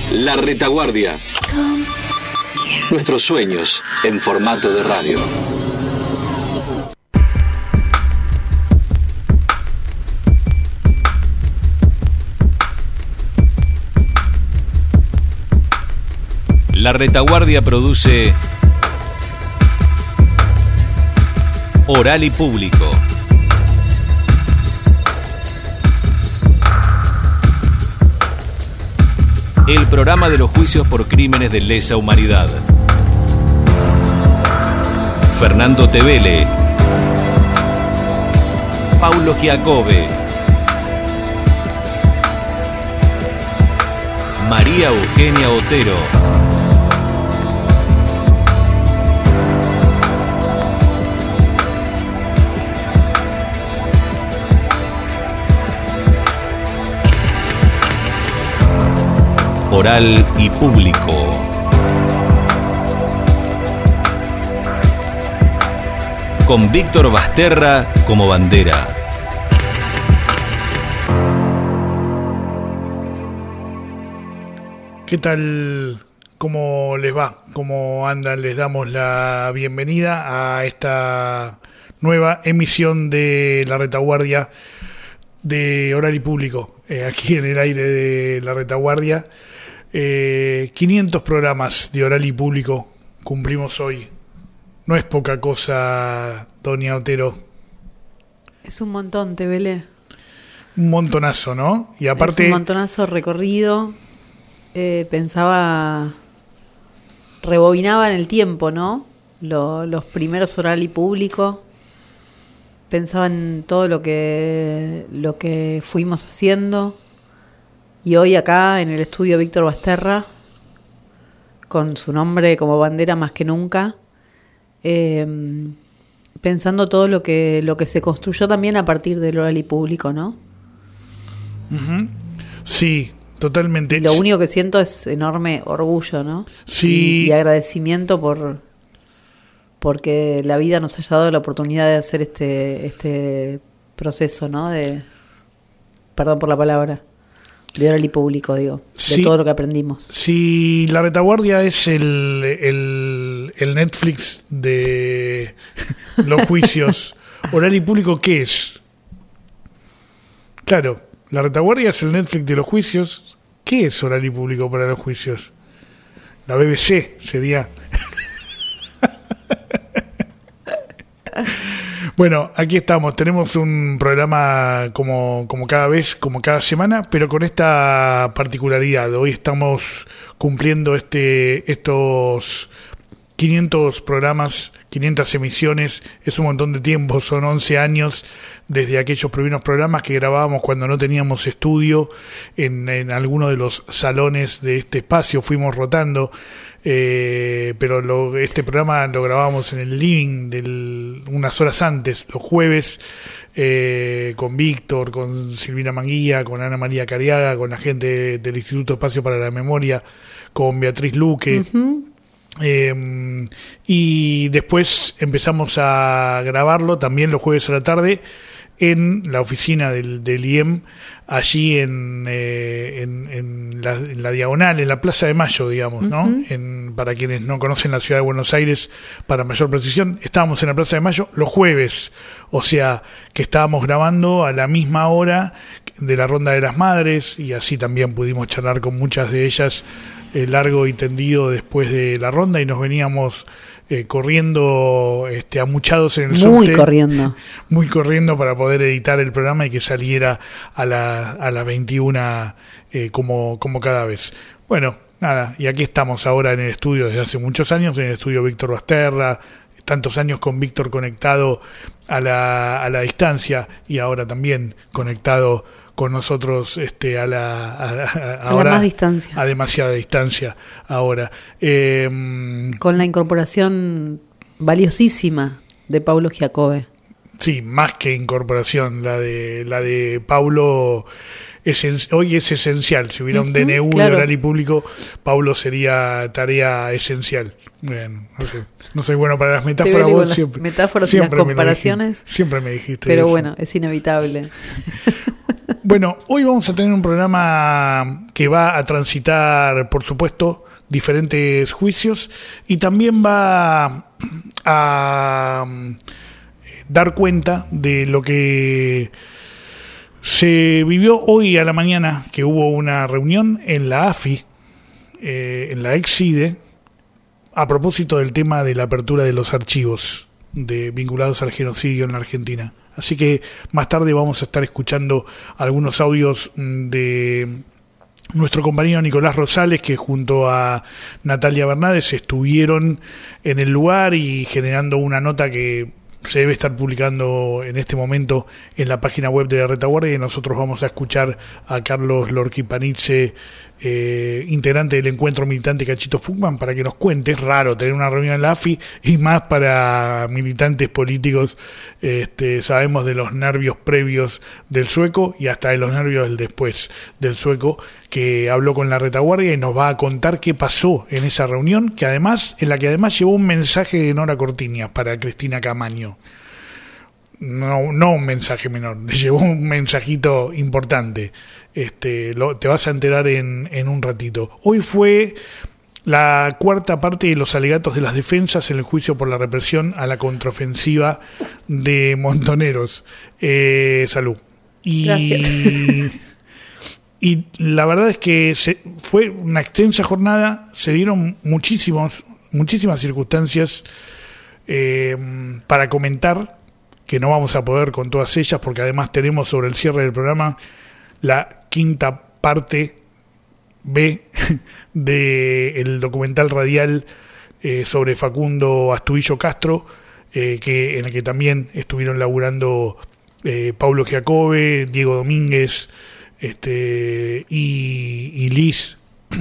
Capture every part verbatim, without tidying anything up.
La Retaguardia. Nuestros sueños en formato de radio. La Retaguardia produce Oral y Público. El programa de los juicios por crímenes de lesa humanidad. Fernando Tevele, Paulo Giacobbe, María Eugenia Otero, Oral y Público. Con Víctor Basterra como bandera. ¿Qué tal? ¿Cómo les va? ¿Cómo andan? Les damos la bienvenida a esta nueva emisión de La Retaguardia de Oral y Público, eh, aquí en el aire de La Retaguardia. Eh, quinientos programas de Oral y Público cumplimos hoy. No es poca cosa, doña Otero. Es un montón, Tevele. Un montonazo, ¿no? Y aparte, es un montonazo recorrido. Eh, pensaba, rebobinaba en el tiempo, ¿no? Lo, los primeros Oral y Público. Pensaba en todo lo que, lo que fuimos haciendo. Y hoy acá en el estudio Víctor Basterra, con su nombre como bandera más que nunca, eh, pensando todo lo que, lo que se construyó también a partir del Oral y Público, ¿no? Uh-huh. Sí, totalmente. Y lo único que siento es enorme orgullo, ¿no? Sí. Y, y agradecimiento por porque la vida nos haya dado la oportunidad de hacer este, este proceso, ¿no? De, perdón por la palabra. De Oral y Público, digo, sí, de todo lo que aprendimos. Si La Retaguardia es el, el, el Netflix de los juicios, Oral y Público, ¿qué es? Claro, La Retaguardia es el Netflix de los juicios. ¿Qué es Oral y Público para los juicios? La B B C sería. Bueno, aquí estamos, tenemos un programa como, como cada vez, como cada semana, pero con esta particularidad. Hoy estamos cumpliendo este estos quinientos programas, quinientas emisiones, es un montón de tiempo, son once años desde aquellos primeros programas que grabábamos cuando no teníamos estudio en, en alguno de los salones de este espacio, fuimos rotando. Eh, pero lo, este programa lo grabamos en el living del, unas horas antes, los jueves, eh, con Víctor, con Silvina Manguía, con Ana María Cariaga, con la gente del Instituto Espacio para la Memoria, con Beatriz Luque. Uh-huh. Eh, y después empezamos a grabarlo también los jueves a la tarde en la oficina del, del I E M, allí en, eh, en, en, la, en la diagonal, en la Plaza de Mayo, digamos, ¿no? Uh-huh. En, para quienes no conocen la ciudad de Buenos Aires, para mayor precisión, estábamos en la Plaza de Mayo los jueves, o sea, que estábamos grabando a la misma hora de la Ronda de las Madres, y así también pudimos charlar con muchas de ellas eh, largo y tendido después de la ronda, y nos veníamos Eh, corriendo, este, amuchados en el muy subte, corriendo muy corriendo para poder editar el programa y que saliera a la a las veintiuna eh, como como cada vez. Bueno, nada, y aquí estamos ahora en el estudio desde hace muchos años, en el estudio Víctor Basterra, tantos años con Víctor conectado a la a la distancia y ahora también conectado con nosotros este a la a, a, a ahora la más distancia, a demasiada distancia ahora, eh, con la incorporación valiosísima de Paulo Giacobbe. Sí, más que incorporación, la de la de Paulo es, hoy es esencial. Si hubiera uh-huh, un D N U claro. de Oral y Público, Paulo sería tarea esencial. Bueno, no, sé, no soy bueno para las metáforas, vos siempre. Metáforas siempre y las comparaciones. Me siempre me dijiste pero eso. Bueno, es inevitable. Bueno, hoy vamos a tener un programa que va a transitar, por supuesto, diferentes juicios y también va a dar cuenta de lo que se vivió hoy a la mañana, que hubo una reunión en la A F I, eh, en la Exide, a propósito del tema de la apertura de los archivos de, vinculados al genocidio en la Argentina. Así que más tarde vamos a estar escuchando algunos audios de nuestro compañero Nicolás Rosales, que junto a Natalia Bernades estuvieron en el lugar y generando una nota que se debe estar publicando en este momento en la página web de la Retaguardia, y nosotros vamos a escuchar a Carlos Lorquipanidze, eh, integrante del Encuentro Militante Cachito Fugman, para que nos cuente. Es raro tener una reunión en la A F I, y más para militantes políticos. Este, sabemos de los nervios previos del sueco y hasta de los nervios del después del sueco, que habló con la Retaguardia y nos va a contar qué pasó en esa reunión, que además, en la que además llevó un mensaje de Nora Cortiñas para Cristina Camaño. No, no un mensaje menor, llevó un mensajito importante. Este, lo, te vas a enterar en, en un ratito. Hoy fue la cuarta parte de los alegatos de las defensas en el juicio por la represión a la contraofensiva de Montoneros. Eh, salud. Y, Gracias. Y la verdad es que se, fue una extensa jornada, se dieron muchísimos, muchísimas circunstancias eh, para comentar, que no vamos a poder con todas ellas, porque además tenemos sobre el cierre del programa la quinta parte B del documental radial eh, sobre Facundo Astudillo Castro, eh, que en el que también estuvieron laburando eh, Paulo Giacobbe, Diego Domínguez este, y, y Liz.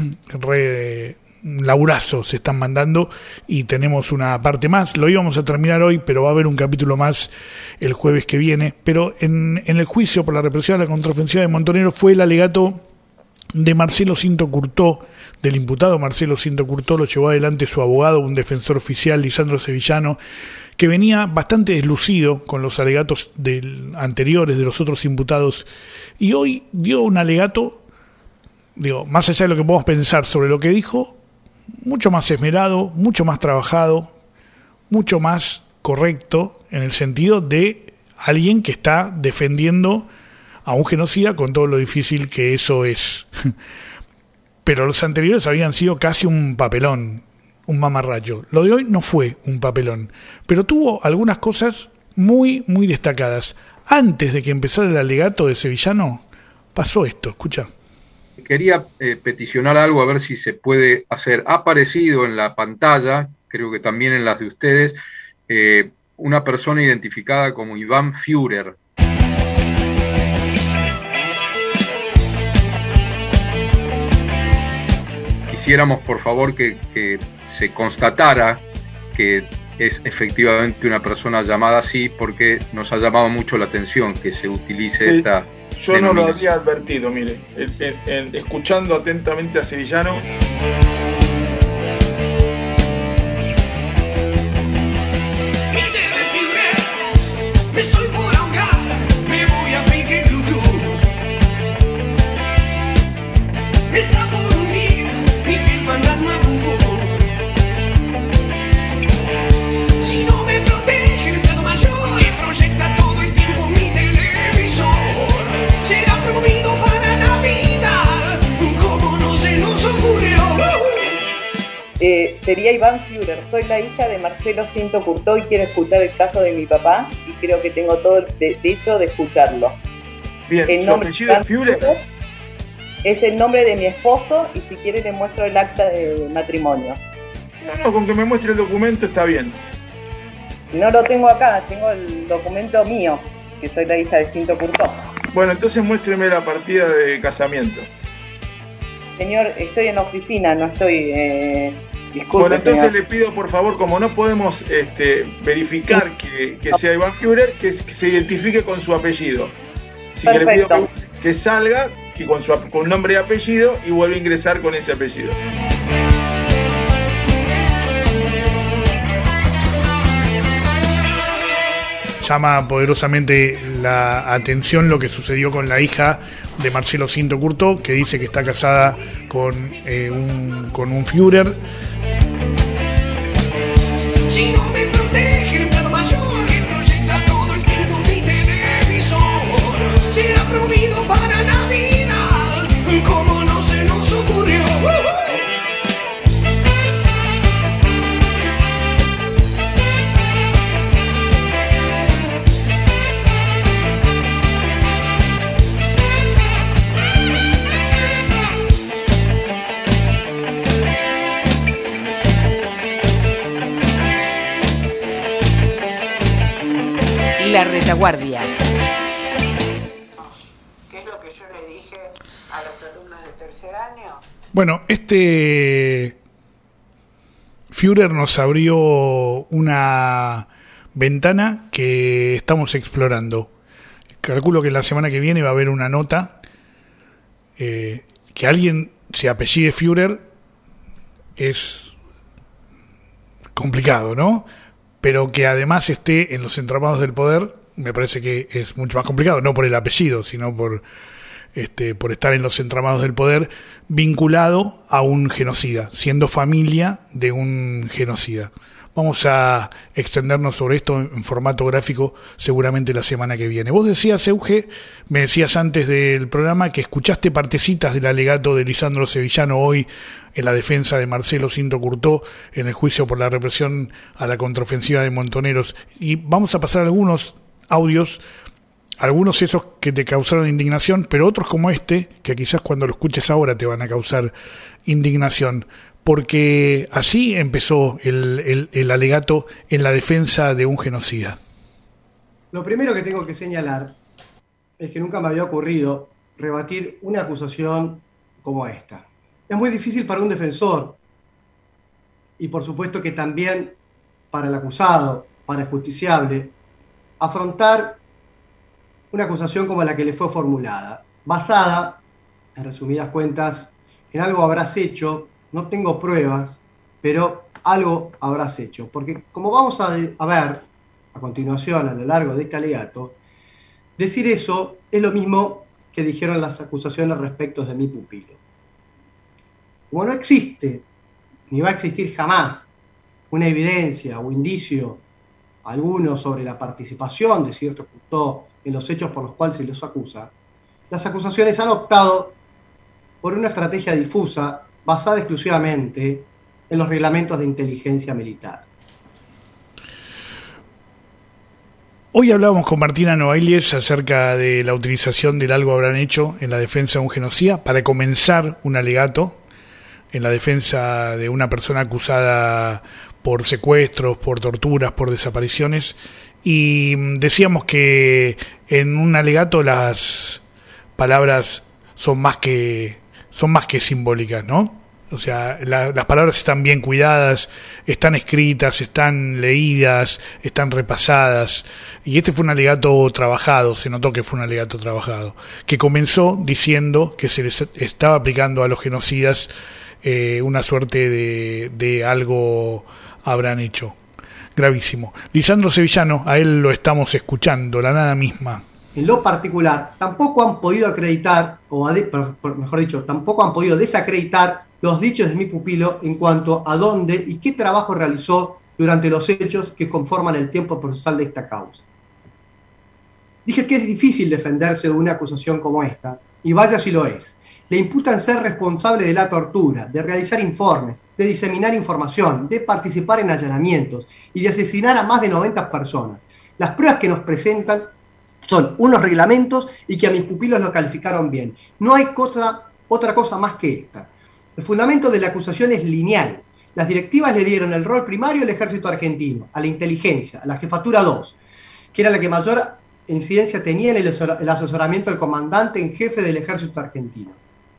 Re, laburazo se están mandando, y tenemos una parte más. Lo íbamos a terminar hoy, pero va a haber un capítulo más el jueves que viene. Pero en, en el juicio por la represión a la contraofensiva de Montoneros fue el alegato de Marcelo Cinto Curtó, del imputado Marcelo Cinto Curtó. Lo llevó adelante su abogado, un defensor oficial, Lisandro Sevillano, que venía bastante deslucido con los alegatos del, anteriores de los otros imputados, y hoy dio un alegato, digo, más allá de lo que podemos pensar sobre lo que dijo, mucho más esmerado, mucho más trabajado, mucho más correcto, en el sentido de alguien que está defendiendo a un genocida con todo lo difícil que eso es. Pero los anteriores habían sido casi un papelón, un mamarracho. Lo de hoy no fue un papelón, pero tuvo algunas cosas muy, muy destacadas. Antes de que empezara el alegato de Sevillano, pasó esto, escucha. Quería eh, peticionar algo, a ver si se puede hacer. Ha aparecido en la pantalla, creo que también en las de ustedes, eh, una persona identificada como Iván Führer. Quisiéramos, por favor, que, que se constatara que es efectivamente una persona llamada así, porque nos ha llamado mucho la atención que se utilice sí. esta... Yo no lo había advertido, mire, en, en, en, escuchando atentamente a Sevillano. Me estoy por ahogar, me voy a pique glu glu. Me está por hundir mi fiel fantasma bubu. Si no me protege el plano mayor que proyecta todo el tiempo mi televisor, será promovido para Navidad, como no se nos ocurrió. Eh, sería Iván Führer, soy la hija de Marcelo Cinto Curtó y quiero escuchar el caso de mi papá y creo que tengo todo el derecho de escucharlo. Bien, el ¿su nombre apellido es Führer? Es el nombre de mi esposo y si quiere le muestro el acta de matrimonio. No, no, con que me muestre el documento está bien. No lo tengo acá, tengo el documento mío, que soy la hija de Cinto Curtó. Bueno, entonces muéstreme la partida de casamiento. Señor, estoy en la oficina, no estoy... Eh, disculpe, bueno, entonces señor. le pido, por favor, como no podemos este, verificar que, que sea Iván Führer, que, que se identifique con su apellido. Así que le pido que, que salga que con, su, con nombre y apellido y vuelva a ingresar con ese apellido. llama poderosamente la atención lo que sucedió con la hija de Marcelo Cinto Curtó, que dice que está casada con, eh, un, con un Führer. Si no me protege el empleado mayor que proyecta todo el tiempo mi televisor, será promovido para Navidad, como no se nos ocurrió. La retaguardia. ¿Qué es lo que yo le dije a los alumnos de tercer año? Bueno, este Führer nos abrió una ventana que estamos explorando. Calculo que la semana que viene va a haber una nota. Eh, que alguien se apellide Führer es complicado, ¿no? Pero que además esté en los entramados del poder, me parece que es mucho más complicado, no por el apellido, sino por este por estar en los entramados del poder, vinculado a un genocida, siendo familia de un genocida. Vamos a extendernos sobre esto en formato gráfico seguramente la semana que viene. Vos decías, Euge, me decías antes del programa que escuchaste partecitas del alegato de Lisandro Sevillano hoy en la defensa de Marcelo Cinto Curtó en el juicio por la represión a la contraofensiva de Montoneros. Y vamos a pasar algunos audios, algunos esos que te causaron indignación, pero otros como este, que quizás cuando lo escuches ahora te van a causar indignación. Porque así empezó el, el, el alegato en la defensa de un genocida. Lo primero que tengo que señalar es que nunca me había ocurrido rebatir una acusación como esta. Es muy difícil para un defensor y por supuesto que también para el acusado, para el justiciable, afrontar una acusación como la que le fue formulada, basada, en resumidas cuentas, en algo habrás hecho. No tengo pruebas, pero algo habrás hecho. Porque como vamos a, a ver a continuación a lo largo de este alegato, decir eso es lo mismo que dijeron las acusaciones respecto de mi pupilo. Como no existe, ni va a existir jamás, una evidencia o indicio alguno sobre la participación de cierto Curtó en los hechos por los cuales se los acusa, las acusaciones han optado por una estrategia difusa basada exclusivamente en los reglamentos de inteligencia militar. Hoy hablábamos con Martina Noailles acerca de la utilización del algo habrán hecho en la defensa de un genocida para comenzar un alegato en la defensa de una persona acusada por secuestros, por torturas, por desapariciones, y decíamos que en un alegato las palabras son más que son más que simbólicas, ¿no? O sea, la, las palabras están bien cuidadas, están escritas, están leídas, están repasadas. Y este fue un alegato trabajado, se notó que fue un alegato trabajado, que comenzó diciendo que se les estaba aplicando a los genocidas eh, una suerte de, de algo habrán hecho. Gravísimo. Lisandro Sevillano, a él lo estamos escuchando, la nada misma. En lo particular, tampoco han podido acreditar, o mejor dicho, tampoco han podido desacreditar los dichos de mi pupilo en cuanto a dónde y qué trabajo realizó durante los hechos que conforman el tiempo procesal de esta causa. Dije que es difícil defenderse de una acusación como esta, y vaya si lo es. Le imputan ser responsable de la tortura, de realizar informes, de diseminar información, de participar en allanamientos y de asesinar a más de noventa personas. Las pruebas que nos presentan son unos reglamentos y que a mis pupilos lo calificaron bien. No hay cosa, otra cosa más que esta. El fundamento de la acusación es lineal. Las directivas le dieron el rol primario al ejército argentino, a la inteligencia, a la jefatura dos, que era la que mayor incidencia tenía en el asesoramiento del comandante en jefe del ejército argentino.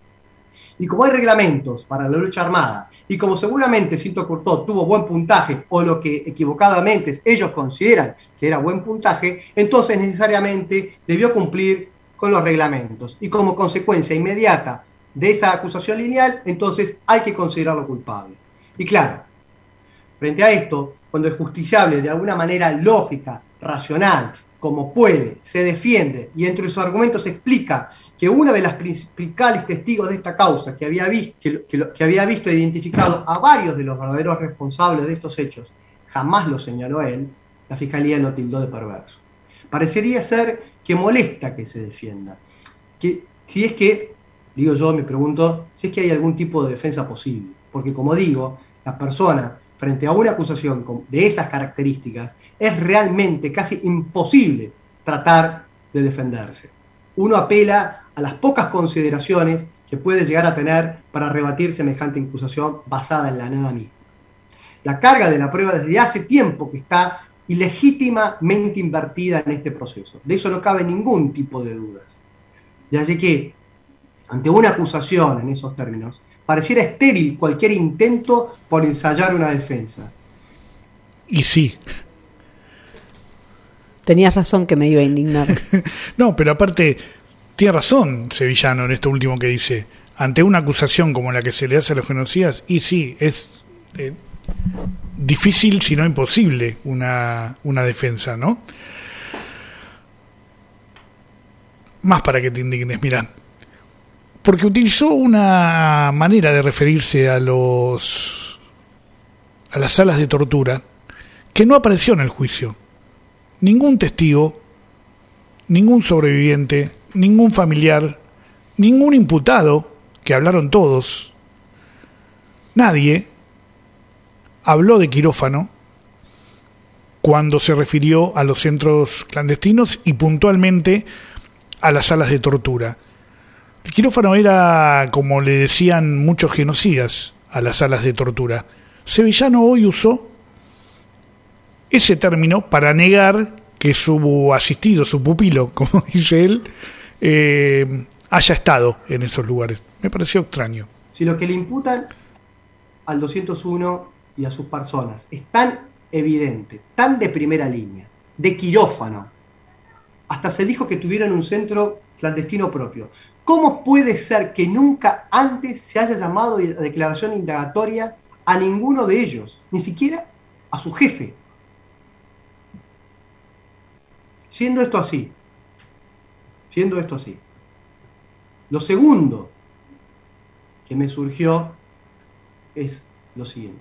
Y como hay reglamentos para la lucha armada, y como seguramente Cinto Curtó tuvo buen puntaje, o lo que equivocadamente ellos consideran que era buen puntaje, entonces necesariamente debió cumplir con los reglamentos. Y como consecuencia inmediata de esa acusación lineal, entonces hay que considerarlo culpable. Y claro, frente a esto, cuando el justiciable de alguna manera lógica racional, como puede, se defiende y entre sus argumentos explica que una de las principales testigos de esta causa, que había, visto, que, que, que había visto e identificado a varios de los verdaderos responsables de estos hechos, jamás lo señaló él, la Fiscalía lo tildó de perverso. Parecería ser que molesta que se defienda. Que, si es que, digo yo, me pregunto, si es que hay algún tipo de defensa posible. Porque como digo, la persona, frente a una acusación de esas características, es realmente casi imposible tratar de defenderse. Uno apela a las pocas consideraciones que puede llegar a tener para rebatir semejante acusación basada en la nada misma. La carga de la prueba desde hace tiempo que está ilegítimamente invertida en este proceso. De eso no cabe ningún tipo de dudas. De allí que, ante una acusación en esos términos, pareciera estéril cualquier intento por ensayar una defensa. Y sí. Tenías razón que me iba a indignar. No, pero aparte, tiene razón Sevillano en esto último que dice. Ante una acusación como la que se le hace a los genocidas, y sí, es eh, difícil, si no imposible, una, una defensa, ¿no? Más para que te indignes, mirá. Porque utilizó una manera de referirse a los a las salas de tortura que no apareció en el juicio. Ningún testigo, ningún sobreviviente, ningún familiar, ningún imputado, que hablaron todos, nadie habló de quirófano cuando se refirió a los centros clandestinos y puntualmente a las salas de tortura. El quirófano era, como le decían muchos genocidas, a las salas de tortura. Sevillano hoy usó ese término para negar que su asistido, su pupilo, como dice él, eh, haya estado en esos lugares. Me pareció extraño. Si lo que le imputan al doscientos uno y a sus personas es tan evidente, tan de primera línea, de quirófano, hasta se dijo que tuvieran un centro clandestino propio, ¿cómo puede ser que nunca antes se haya llamado a declaración indagatoria a ninguno de ellos, ni siquiera a su jefe? Siendo esto así, siendo esto así, lo segundo que me surgió es lo siguiente.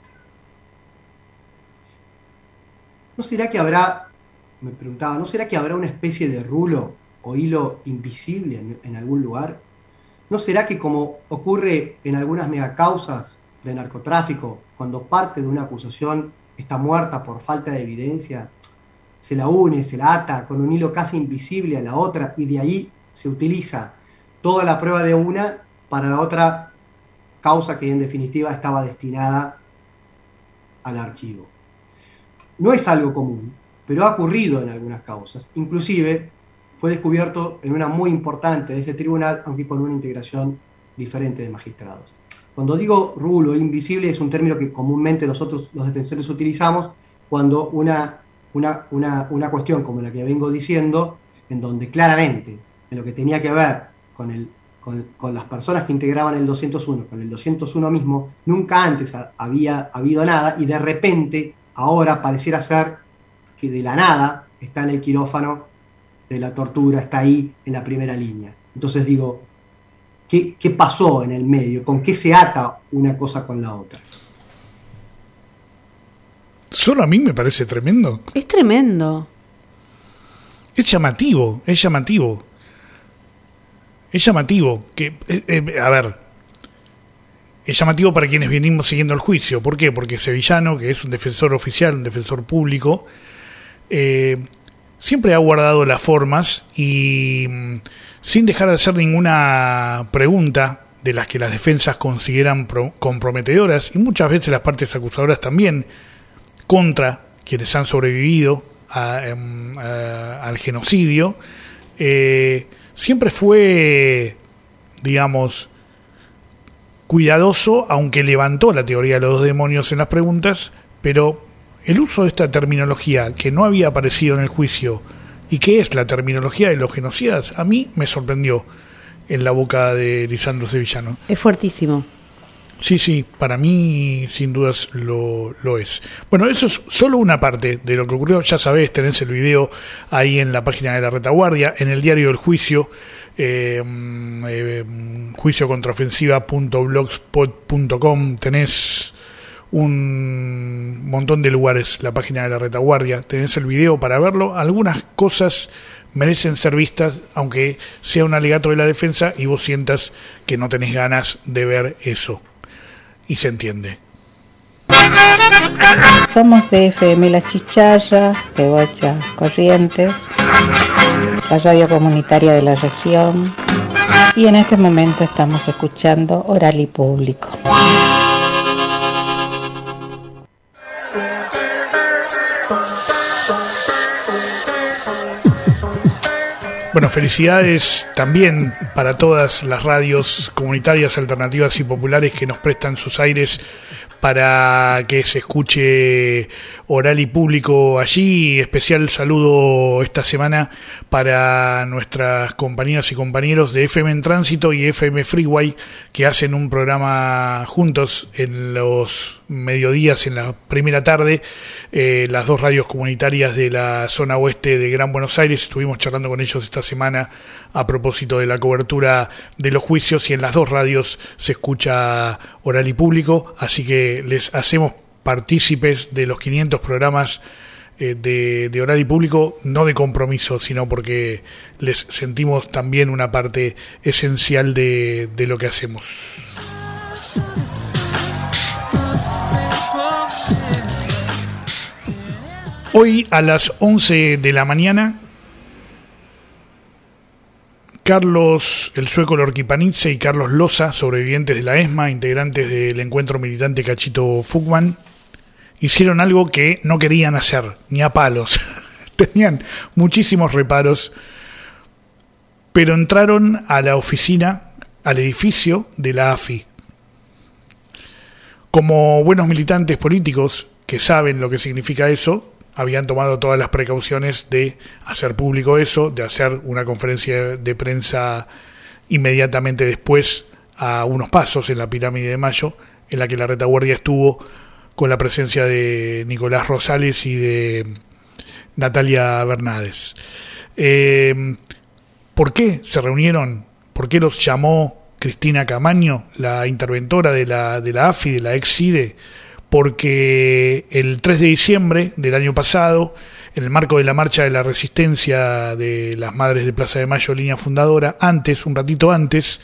¿No será que habrá, me preguntaba, ¿no será que habrá una especie de rulo o hilo invisible en, en algún lugar? ¿No será que, como ocurre en algunas megacausas de narcotráfico, cuando parte de una acusación está muerta por falta de evidencia, se la une, se la ata con un hilo casi invisible a la otra y de ahí se utiliza toda la prueba de una para la otra causa que en definitiva estaba destinada al archivo? No es algo común, pero ha ocurrido en algunas causas. Inclusive fue descubierto en una muy importante de ese tribunal, aunque con una integración diferente de magistrados. Cuando digo rulo invisible es un término que comúnmente nosotros los defensores utilizamos cuando una, una, una, una cuestión como la que vengo diciendo, en donde claramente en lo que tenía que ver con, el, con, con las personas que integraban el doscientos uno, con el doscientos uno mismo, nunca antes había habido nada y de repente ahora pareciera ser que de la nada está en el quirófano de la tortura, está ahí en la primera línea. Entonces digo, ¿qué, qué pasó en el medio? ¿Con qué se ata una cosa con la otra? Solo a mí me parece tremendo. Es tremendo. Es llamativo, es llamativo. Es llamativo. Que, eh, eh, a ver, es llamativo para quienes venimos siguiendo el juicio. ¿Por qué? Porque Sevillano, que es un defensor oficial, un defensor público, eh, siempre ha guardado las formas y mm, sin dejar de hacer ninguna pregunta de las que las defensas consideran pro- comprometedoras y muchas veces las partes acusadoras también contra quienes han sobrevivido a, a, al genocidio, eh, siempre fue, digamos, cuidadoso, aunque levantó la teoría de los dos demonios en las preguntas, pero el uso de esta terminología que no había aparecido en el juicio y que es la terminología de los genocidas, a mí me sorprendió en la boca de Lisandro Sevillano. Es fuertísimo. Sí, sí, para mí sin dudas lo, lo es. Bueno, eso es solo una parte de lo que ocurrió. Ya sabés, tenés el video ahí en la página de La Retaguardia, en el diario El Juicio, eh, eh, juicio contraofensiva punto blogspot punto com, tenés un montón de lugares, la página de La Retaguardia, tenés el video para verlo. Algunas cosas merecen ser vistas, aunque sea un alegato de la defensa y vos sientas que no tenés ganas de ver eso. Y se entiende. Somos de F M La Chicharra, de Bocha, Corrientes, la radio comunitaria de la región, y en este momento estamos escuchando Oral y Público. Bueno, felicidades también para todas las radios comunitarias, alternativas y populares que nos prestan sus aires para que se escuche Oral y Público allí. Especial saludo esta semana para nuestras compañeras y compañeros de F M en Tránsito y F M Freeway, que hacen un programa juntos en los mediodías, en la primera tarde, eh, las dos radios comunitarias de la zona oeste de Gran Buenos Aires. Estuvimos charlando con ellos esta semana a propósito de la cobertura de los juicios, y en las dos radios se escucha Oral y Público, así que les hacemos partícipes de los quinientos programas eh, de, de Oral y Público, no de compromiso, sino porque les sentimos también una parte esencial de, de lo que hacemos. Hoy a las once de la mañana, Carlos el Sueco Lorquipanidze y Carlos Loza, sobrevivientes de la ESMA, integrantes del encuentro militante Cachito Fugman, hicieron algo que no querían hacer, ni a palos. Tenían muchísimos reparos, pero entraron a la oficina, al edificio de la A F I. Como buenos militantes políticos que saben lo que significa eso, habían tomado todas las precauciones de hacer público eso, de hacer una conferencia de prensa inmediatamente después, a unos pasos, en la Pirámide de Mayo, en la que la retaguardia estuvo con la presencia de Nicolás Rosales y de Natalia Bernades. Eh, ¿Por qué se reunieron? ¿Por qué los llamó Cristina Camaño, la interventora de la, de la A F I, de la ex-CIDE? Porque el tres de diciembre del año pasado, en el marco de la marcha de la resistencia de las Madres de Plaza de Mayo, línea fundadora, antes, un ratito antes,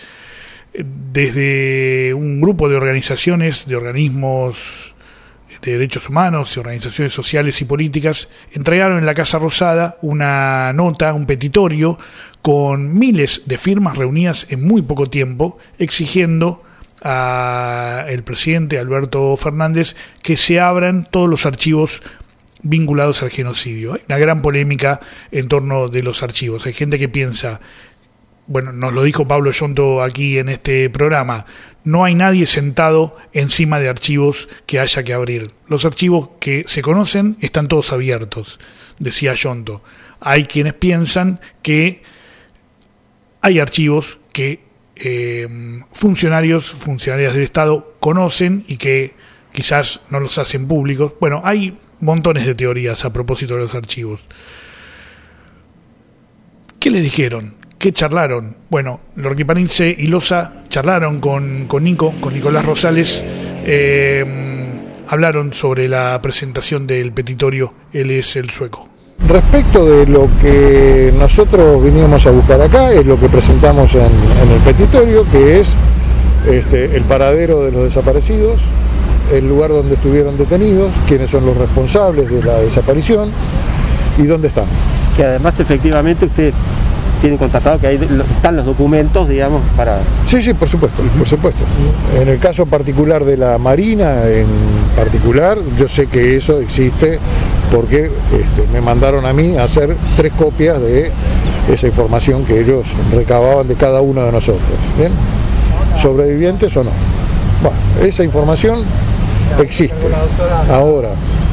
desde un grupo de organizaciones, de organismos de derechos humanos, de organizaciones sociales y políticas, entregaron en la Casa Rosada una nota, un petitorio, con miles de firmas reunidas en muy poco tiempo, exigiendo a el presidente Alberto Fernández que se abran todos los archivos vinculados al genocidio. Hay una gran polémica en torno de los archivos. Hay gente que piensa, bueno, nos lo dijo Pablo Yonto aquí en este programa, no hay nadie sentado encima de archivos que haya que abrir. Los archivos que se conocen están todos abiertos, decía Yonto. Hay quienes piensan que hay archivos que Eh, funcionarios, funcionarias del Estado conocen y que quizás no los hacen públicos. Bueno, hay montones de teorías a propósito de los archivos. ¿Qué les dijeron? ¿Qué charlaron? Bueno, Lorquipanidze y Loza charlaron con, con Nico, con Nicolás Rosales, eh, hablaron sobre la presentación del petitorio Él es el Sueco. Respecto de lo que nosotros vinimos a buscar acá, es lo que presentamos en, en el petitorio, que es este, el paradero de los desaparecidos, el lugar donde estuvieron detenidos, quiénes son los responsables de la desaparición y dónde están. Que además efectivamente usted tiene constatado que ahí están los documentos, digamos, para... Sí, sí, por supuesto, por supuesto. En el caso particular de la Marina, en particular, yo sé que eso existe porque este, me mandaron a mí a hacer tres copias de esa información que ellos recababan de cada uno de nosotros. ¿Bien? ¿Sobrevivientes o no? Bueno, esa información existe. Ahora,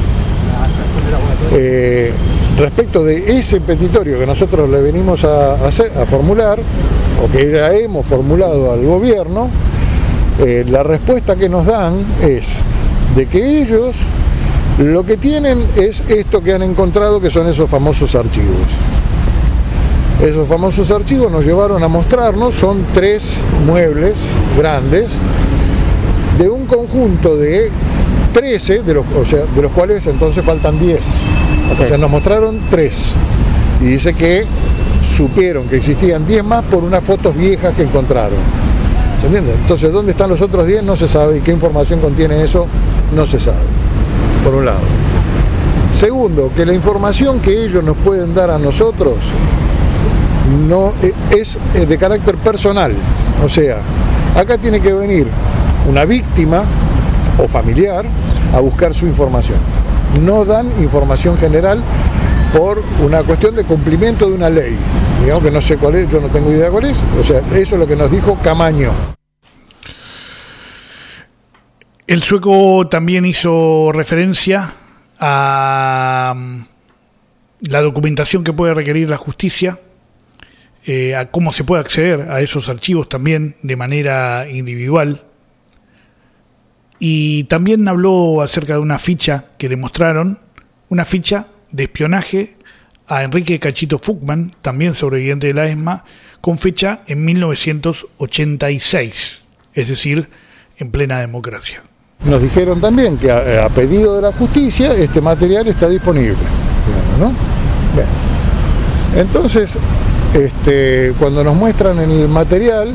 eh, respecto de ese petitorio que nosotros le venimos a, hacer, a formular, o que ya hemos formulado al gobierno, eh, la respuesta que nos dan es de que ellos lo que tienen es esto que han encontrado, que son esos famosos archivos. Esos famosos archivos nos llevaron a mostrarnos, son tres muebles grandes de un conjunto de trece, de los, o sea, de los cuales entonces faltan diez. Okay. O sea, nos mostraron tres. Y dice que supieron que existían diez más por unas fotos viejas que encontraron. ¿Se entiende? Entonces, ¿dónde están los otros diez? No se sabe. ¿Y qué información contiene eso? No se sabe. Por un lado. Segundo, que la información que ellos nos pueden dar a nosotros no es de carácter personal. O sea, acá tiene que venir una víctima o familiar a buscar su información. No dan información general por una cuestión de cumplimiento de una ley. Digamos que no sé cuál es, yo no tengo idea cuál es. O sea, eso es lo que nos dijo Camaño. El sueco también hizo referencia a la documentación que puede requerir la justicia, eh, a cómo se puede acceder a esos archivos también de manera individual. Y también habló acerca de una ficha que le mostraron, una ficha de espionaje a Enrique Cachito Fuchman, también sobreviviente de la ESMA, con fecha en mil novecientos ochenta y seis, es decir, en plena democracia. Nos dijeron también que a, a pedido de la justicia este material está disponible, ¿no? Bien. Entonces, este, cuando nos muestran el material,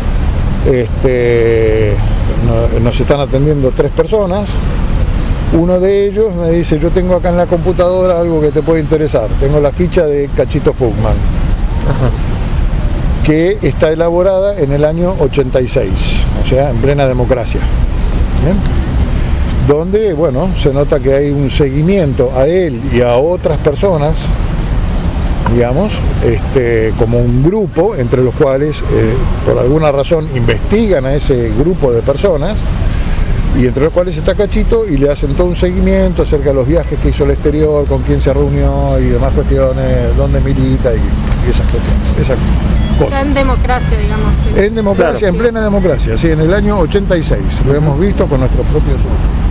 este, no, nos están atendiendo tres personas. Uno de ellos me dice: yo tengo acá en la computadora algo que te puede interesar, tengo la ficha de Cachito Fuchman. Ajá. Que está elaborada en el año ochenta y seis, o sea, en plena democracia. ¿Bien? Donde, bueno, se nota que hay un seguimiento a él y a otras personas, digamos, este, como un grupo entre los cuales, eh, por alguna razón, investigan a ese grupo de personas, y entre los cuales está Cachito, y le hacen todo un seguimiento acerca de los viajes que hizo al exterior, con quién se reunió y demás cuestiones, dónde milita y, y esas cuestiones. Esas cosas. Ya en democracia, digamos. Sí. En democracia, claro. En plena democracia, sí, en el año ochenta y seis. Lo hemos visto con nuestros propios ojos.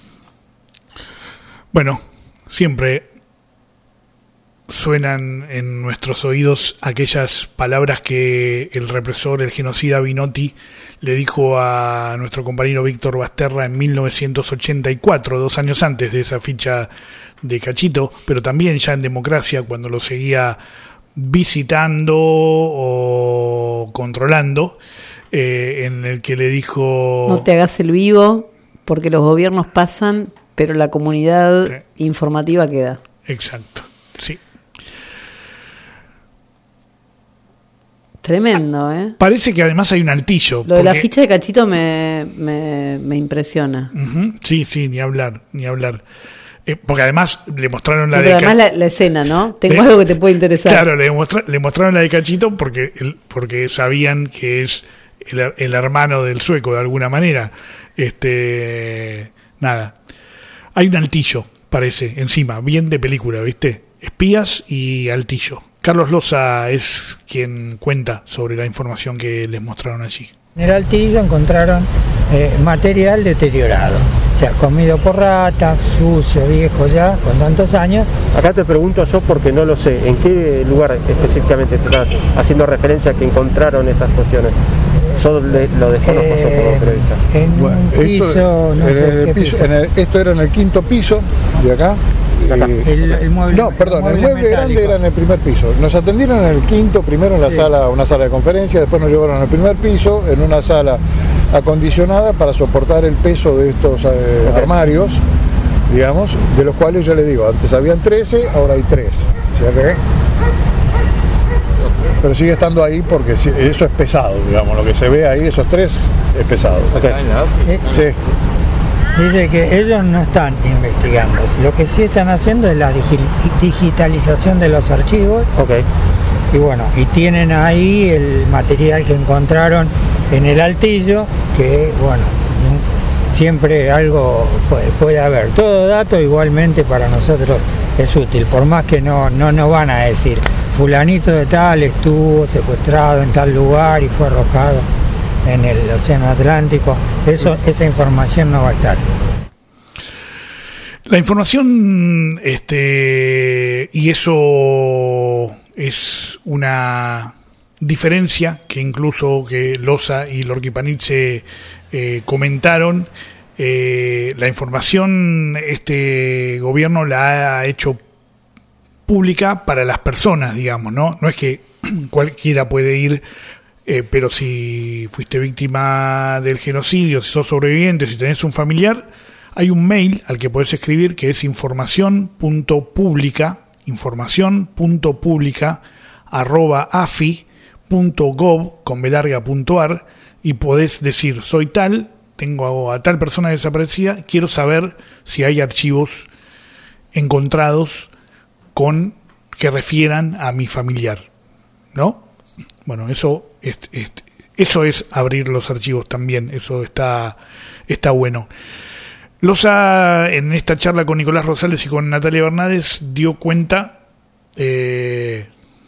Bueno, siempre suenan en nuestros oídos aquellas palabras que el represor, el genocida Binotti, le dijo a nuestro compañero Víctor Basterra en mil novecientos ochenta y cuatro, dos años antes de esa ficha de Cachito, pero también ya en democracia, cuando lo seguía visitando o controlando, eh, en el que le dijo: no te hagas el vivo, porque los gobiernos pasan, pero la comunidad sí. informativa queda. Exacto, sí. Tremendo, ¿eh? Parece que además hay un altillo. Lo porque... de la ficha de Cachito me, me, me impresiona. Uh-huh. Sí, sí, ni hablar, ni hablar. Eh, porque además le mostraron la pero de además Ca... la, la escena, ¿no? Tengo le... algo que te puede interesar. Claro, le, mostra... le mostraron la de Cachito porque, el... porque sabían que es el, el hermano del sueco de alguna manera. Este, nada. Hay un altillo, parece, encima, bien de película, ¿viste? Espías y altillo. Carlos Loza es quien cuenta sobre la información que les mostraron allí. En el altillo encontraron eh, material deteriorado, o sea, comido por ratas, sucio, viejo ya, con tantos años. Acá te pregunto yo porque no lo sé, ¿en qué lugar específicamente estás haciendo referencia a que encontraron estas cuestiones? Yo le, lo desconozco eh, yo como periodista. En bueno, un piso, esto, no en sé el qué piso, piso. En el, esto era en el quinto piso de acá. Eh, el, el mueble, no, perdón, el mueble, el mueble grande era en el primer piso. Nos atendieron en el quinto, primero en la sí. sala, una sala de conferencia, después nos llevaron al primer piso, en una sala acondicionada para soportar el peso de estos eh, okay. armarios, digamos, de los cuales yo le digo, antes habían trece, ahora hay tres. ¿Sí? ¿Okay? Pero sigue estando ahí porque eso es pesado, digamos, lo que se ve ahí, esos tres, es pesado. Okay. Eh, sí. Dice que ellos no están investigando, lo que sí están haciendo es la digi- digitalización de los archivos. Okay. Y bueno, y tienen ahí el material que encontraron en el altillo, que bueno, siempre algo puede, puede haber. Todo dato igualmente para nosotros es útil, por más que no, no nos van a decir fulanito de tal estuvo secuestrado en tal lugar y fue arrojado. en el Océano Atlántico, eso, esa información no va a estar. La información, este, y eso es una diferencia que incluso que Loza y Lorquipanitze eh, comentaron. Eh, la información este gobierno la ha hecho pública para las personas, digamos, ¿no? No es que cualquiera puede ir, eh, pero si fuiste víctima del genocidio, si sos sobreviviente, si tenés un familiar, hay un mail al que podés escribir que es información punto pública, información punto pública arroba afi punto gov con b larga punto ar, y podés decir, soy tal, tengo a tal persona desaparecida, quiero saber si hay archivos encontrados con que refieran a mi familiar, ¿no? Bueno, eso es, es, eso es abrir los archivos también, eso está, está bueno. Loza, en esta charla con Nicolás Rosales y con Natalia Bernades, dio cuenta eh,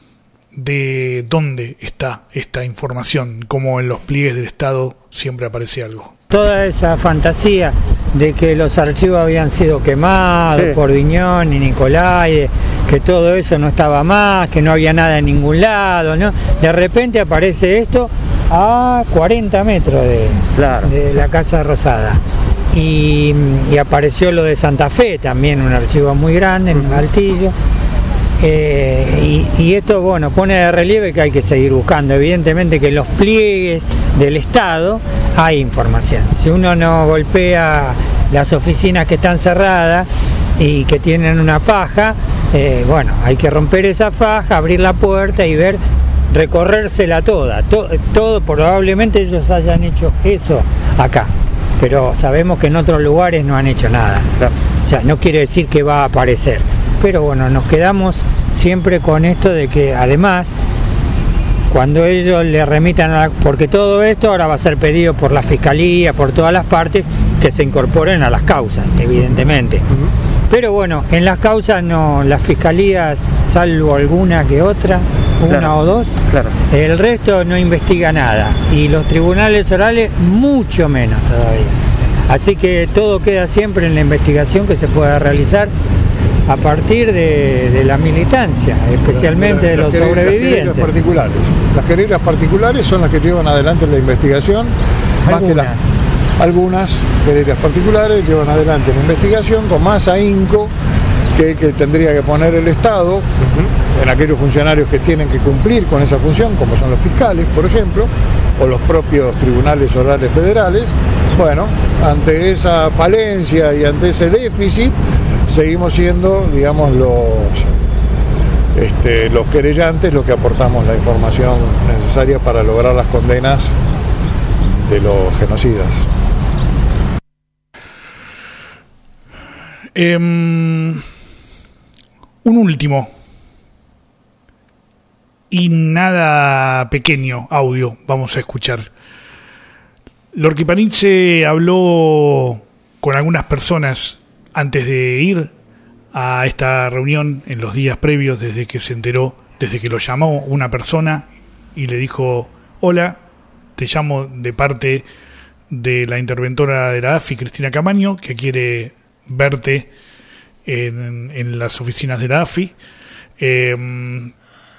de dónde está esta información, como en los pliegues del Estado siempre aparece algo. Toda esa fantasía de que los archivos habían sido quemados, sí, por Viñón y Nicolai, que todo eso no estaba más, que no había nada en ningún lado, ¿no? De repente aparece esto a cuarenta metros de, claro, de la Casa Rosada. Y, y apareció lo de Santa Fe, también un archivo muy grande en Altillo. Eh, y, y esto, bueno, pone de relieve que hay que seguir buscando. Evidentemente que en los pliegues del Estado hay información. Si uno no golpea las oficinas que están cerradas y que tienen una faja, eh, bueno, hay que romper esa faja, abrir la puerta y ver, recorrérsela toda. Todo, todo probablemente ellos hayan hecho eso acá, pero sabemos que en otros lugares no han hecho nada. O sea, no quiere decir que va a aparecer. Pero bueno, nos quedamos siempre con esto de que además, cuando ellos le remitan a la, porque todo esto ahora va a ser pedido por la Fiscalía, por todas las partes, que se incorporen a las causas, evidentemente. Uh-huh. Pero bueno, en las causas no, las Fiscalías, salvo alguna que otra, una claro, o dos, claro, el resto no investiga nada. Y los tribunales orales mucho menos todavía. Así que todo queda siempre en la investigación que se pueda realizar a partir de, de la militancia, especialmente de, la, de, la, de los querellas, sobrevivientes. Las querellas particulares. Las querellas particulares son las que llevan adelante la investigación, más que las, algunas querellas particulares llevan adelante la investigación con más ahínco que, que tendría que poner el Estado, uh-huh, en aquellos funcionarios que tienen que cumplir con esa función, como son los fiscales, por ejemplo, o los propios tribunales orales federales. Bueno, ante esa falencia y ante ese déficit, seguimos siendo, digamos, los, este, los querellantes los que aportamos la información necesaria para lograr las condenas de los genocidas. Eh, un último y nada pequeño audio vamos a escuchar. Lorquipanitze habló con algunas personas antes de ir a esta reunión, en los días previos, desde que se enteró, desde que lo llamó una persona y le dijo: hola, te llamo de parte de la interventora de la A F I, Cristina Camaño, que quiere verte en, en las oficinas de la A F I. Eh,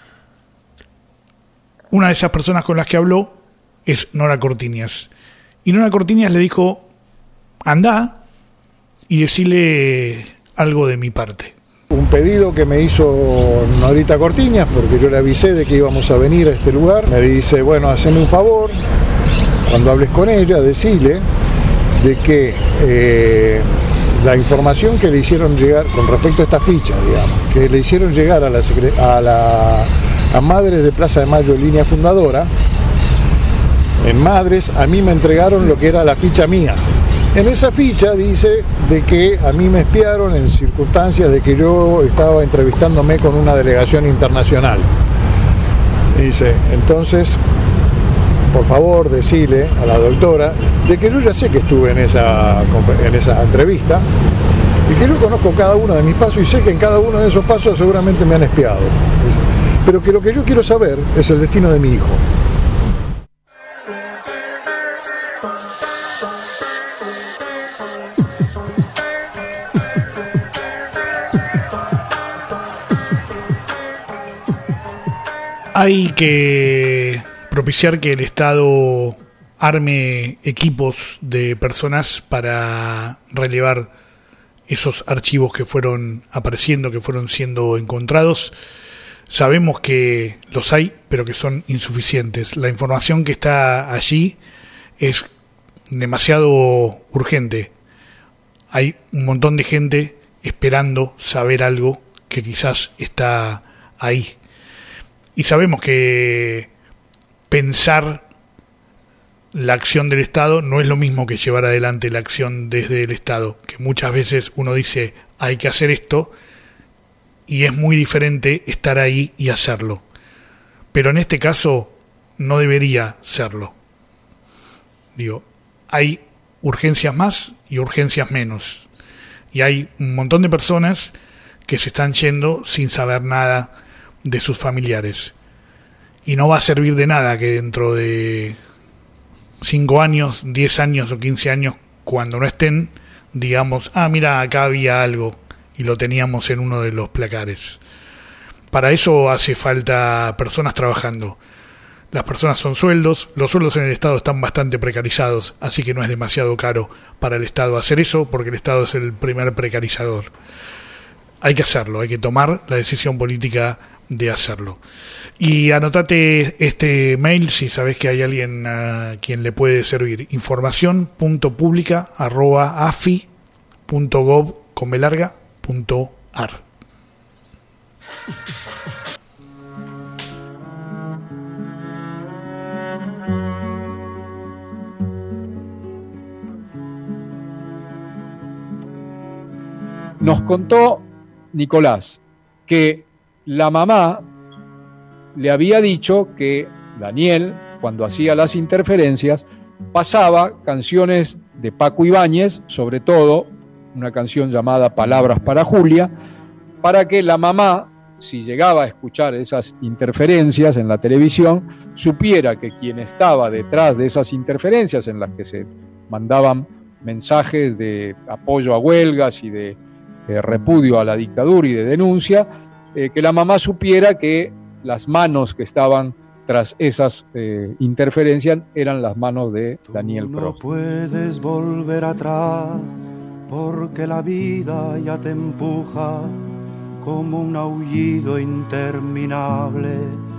una de esas personas con las que habló es Nora Cortiñas. Y Nora Cortiñas le dijo: andá y decirle algo de mi parte. Un pedido que me hizo Norita Cortiñas, porque yo le avisé de que íbamos a venir a este lugar. Me dice: bueno, haceme un favor, cuando hables con ella, decile de que eh, la información que le hicieron llegar con respecto a esta ficha, digamos, que le hicieron llegar a la, a la a Madres de Plaza de Mayo, línea fundadora, en Madres a mí me entregaron lo que era la ficha mía. En esa ficha dice de que a mí me espiaron en circunstancias de que yo estaba entrevistándome con una delegación internacional. Dice, entonces, por favor, decile a la doctora de que yo ya sé que estuve en esa, en esa entrevista y que yo conozco cada uno de mis pasos y sé que en cada uno de esos pasos seguramente me han espiado. Dice, pero que lo que yo quiero saber es el destino de mi hijo. Hay que propiciar que el Estado arme equipos de personas para relevar esos archivos que fueron apareciendo, que fueron siendo encontrados. Sabemos que los hay, pero que son insuficientes. La información que está allí es demasiado urgente. Hay un montón de gente esperando saber algo que quizás está ahí. Y sabemos que pensar la acción del Estado no es lo mismo que llevar adelante la acción desde el Estado, que muchas veces uno dice hay que hacer esto y es muy diferente estar ahí y hacerlo. Pero en este caso no debería serlo. Digo, hay urgencias más y urgencias menos. Y hay un montón de personas que se están yendo sin saber nada de sus familiares. Y no va a servir de nada que dentro de cinco años, diez años o quince años, cuando no estén, digamos, ah, mira, acá había algo y lo teníamos en uno de los placares. Para eso hace falta personas trabajando. Las personas son sueldos, los sueldos en el Estado están bastante precarizados, así que no es demasiado caro para el Estado hacer eso, porque el Estado es el primer precarizador. Hay que hacerlo, hay que tomar la decisión política de hacerlo. Y anotate este mail si sabes que hay alguien a quien le puede servir. Información punto pública arroba afi punto gov con belarga punto ar. Nos contó Nicolás que la mamá le había dicho que Daniel, cuando hacía las interferencias, pasaba canciones de Paco Ibáñez, sobre todo una canción llamada Palabras para Julia, para que la mamá, si llegaba a escuchar esas interferencias en la televisión, supiera que quien estaba detrás de esas interferencias, en las que se mandaban mensajes de apoyo a huelgas y de eh, repudio a la dictadura y de denuncia, eh, que la mamá supiera que las manos que estaban tras esas eh, interferencias eran las manos de Daniel Prost. No puedes volver atrás porque la vida ya te empuja como un aullido interminable,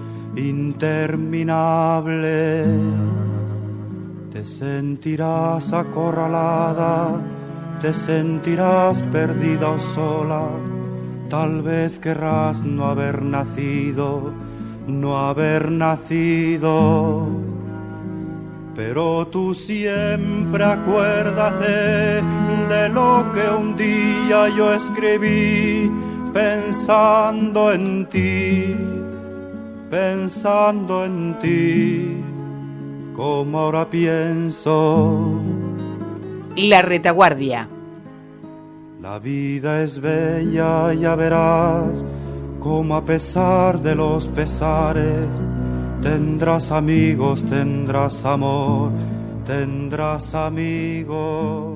interminable. Te sentirás acorralada, te sentirás perdida o sola. Tal vez querrás no haber nacido, no haber nacido. Pero tú siempre acuérdate de lo que un día yo escribí, pensando en ti, pensando en ti, como ahora pienso. La Retaguardia. La vida es bella, ya verás, como a pesar de los pesares, tendrás amigos, tendrás amor, tendrás amigos.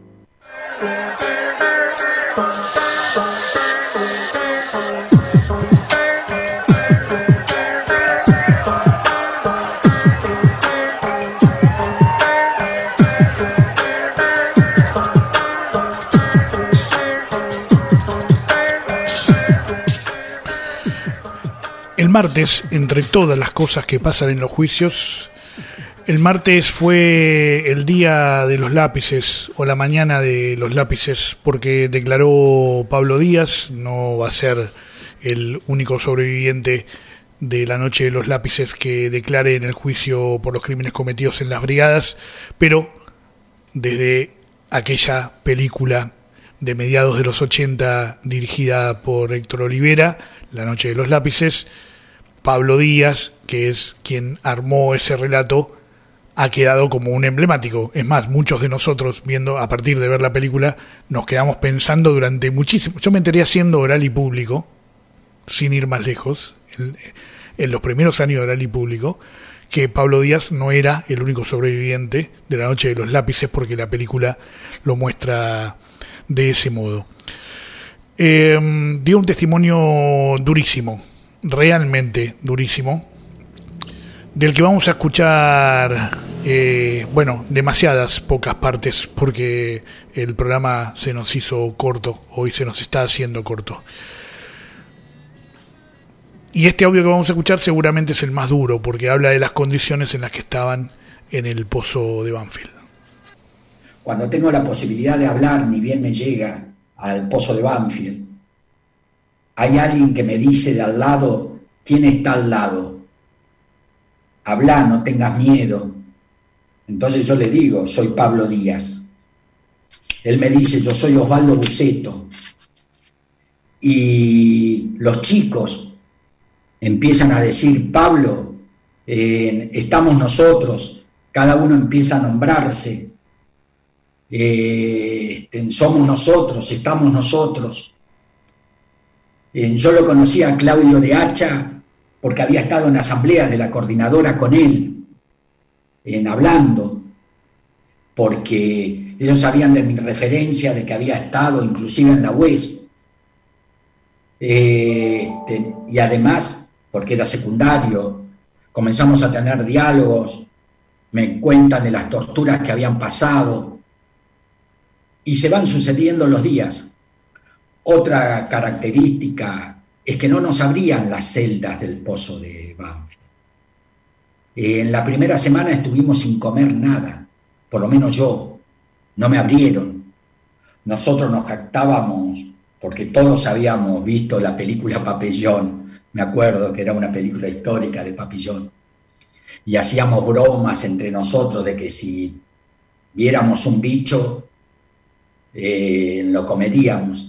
El martes, entre todas las cosas que pasan en los juicios, el martes fue el día de los lápices, o la mañana de los lápices, porque declaró Pablo Díaz, no va a ser el único sobreviviente de la noche de los lápices que declare en el juicio por los crímenes cometidos en las brigadas, pero desde aquella película de mediados de los ochenta dirigida por Héctor Olivera, La noche de los lápices, Pablo Díaz, que es quien armó ese relato, ha quedado como un emblemático. Es más, muchos de nosotros, viendo a partir de ver la película, nos quedamos pensando durante muchísimo. Yo me enteré haciendo Oral y Público, sin ir más lejos, en, en los primeros años de Oral y Público, que Pablo Díaz no era el único sobreviviente de La noche de los lápices, porque la película lo muestra de ese modo. Eh, dio un testimonio durísimo, realmente durísimo, del que vamos a escuchar, eh, bueno, demasiadas pocas partes, porque el programa se nos hizo corto, hoy se nos está haciendo corto. Y este audio que vamos a escuchar seguramente es el más duro, porque habla de las condiciones en las que estaban en el pozo de Banfield. Cuando tengo la posibilidad de hablar, ni bien me llega al pozo de Banfield, hay alguien que me dice de al lado, ¿quién está al lado? Habla, no tengas miedo. Entonces yo le digo, soy Pablo Díaz. Él me dice, yo soy Osvaldo Buceto. Y los chicos empiezan a decir, Pablo, eh, estamos nosotros, cada uno empieza a nombrarse, eh, somos nosotros, estamos nosotros. Eh, yo lo conocí a Claudio de Hacha porque había estado en asambleas de la coordinadora con él, en hablando, porque ellos sabían de mi referencia, de que había estado inclusive en la U E S, eh, este, y además, porque era secundario, comenzamos a tener diálogos, me cuentan de las torturas que habían pasado, y se van sucediendo los días. Otra característica es que no nos abrían las celdas del pozo de Banfield. En la primera semana estuvimos sin comer nada, por lo menos yo, no me abrieron. Nosotros nos jactábamos, porque todos habíamos visto la película Papillón, me acuerdo que era una película histórica de Papillón, y hacíamos bromas entre nosotros de que si viéramos un bicho, eh, lo comeríamos.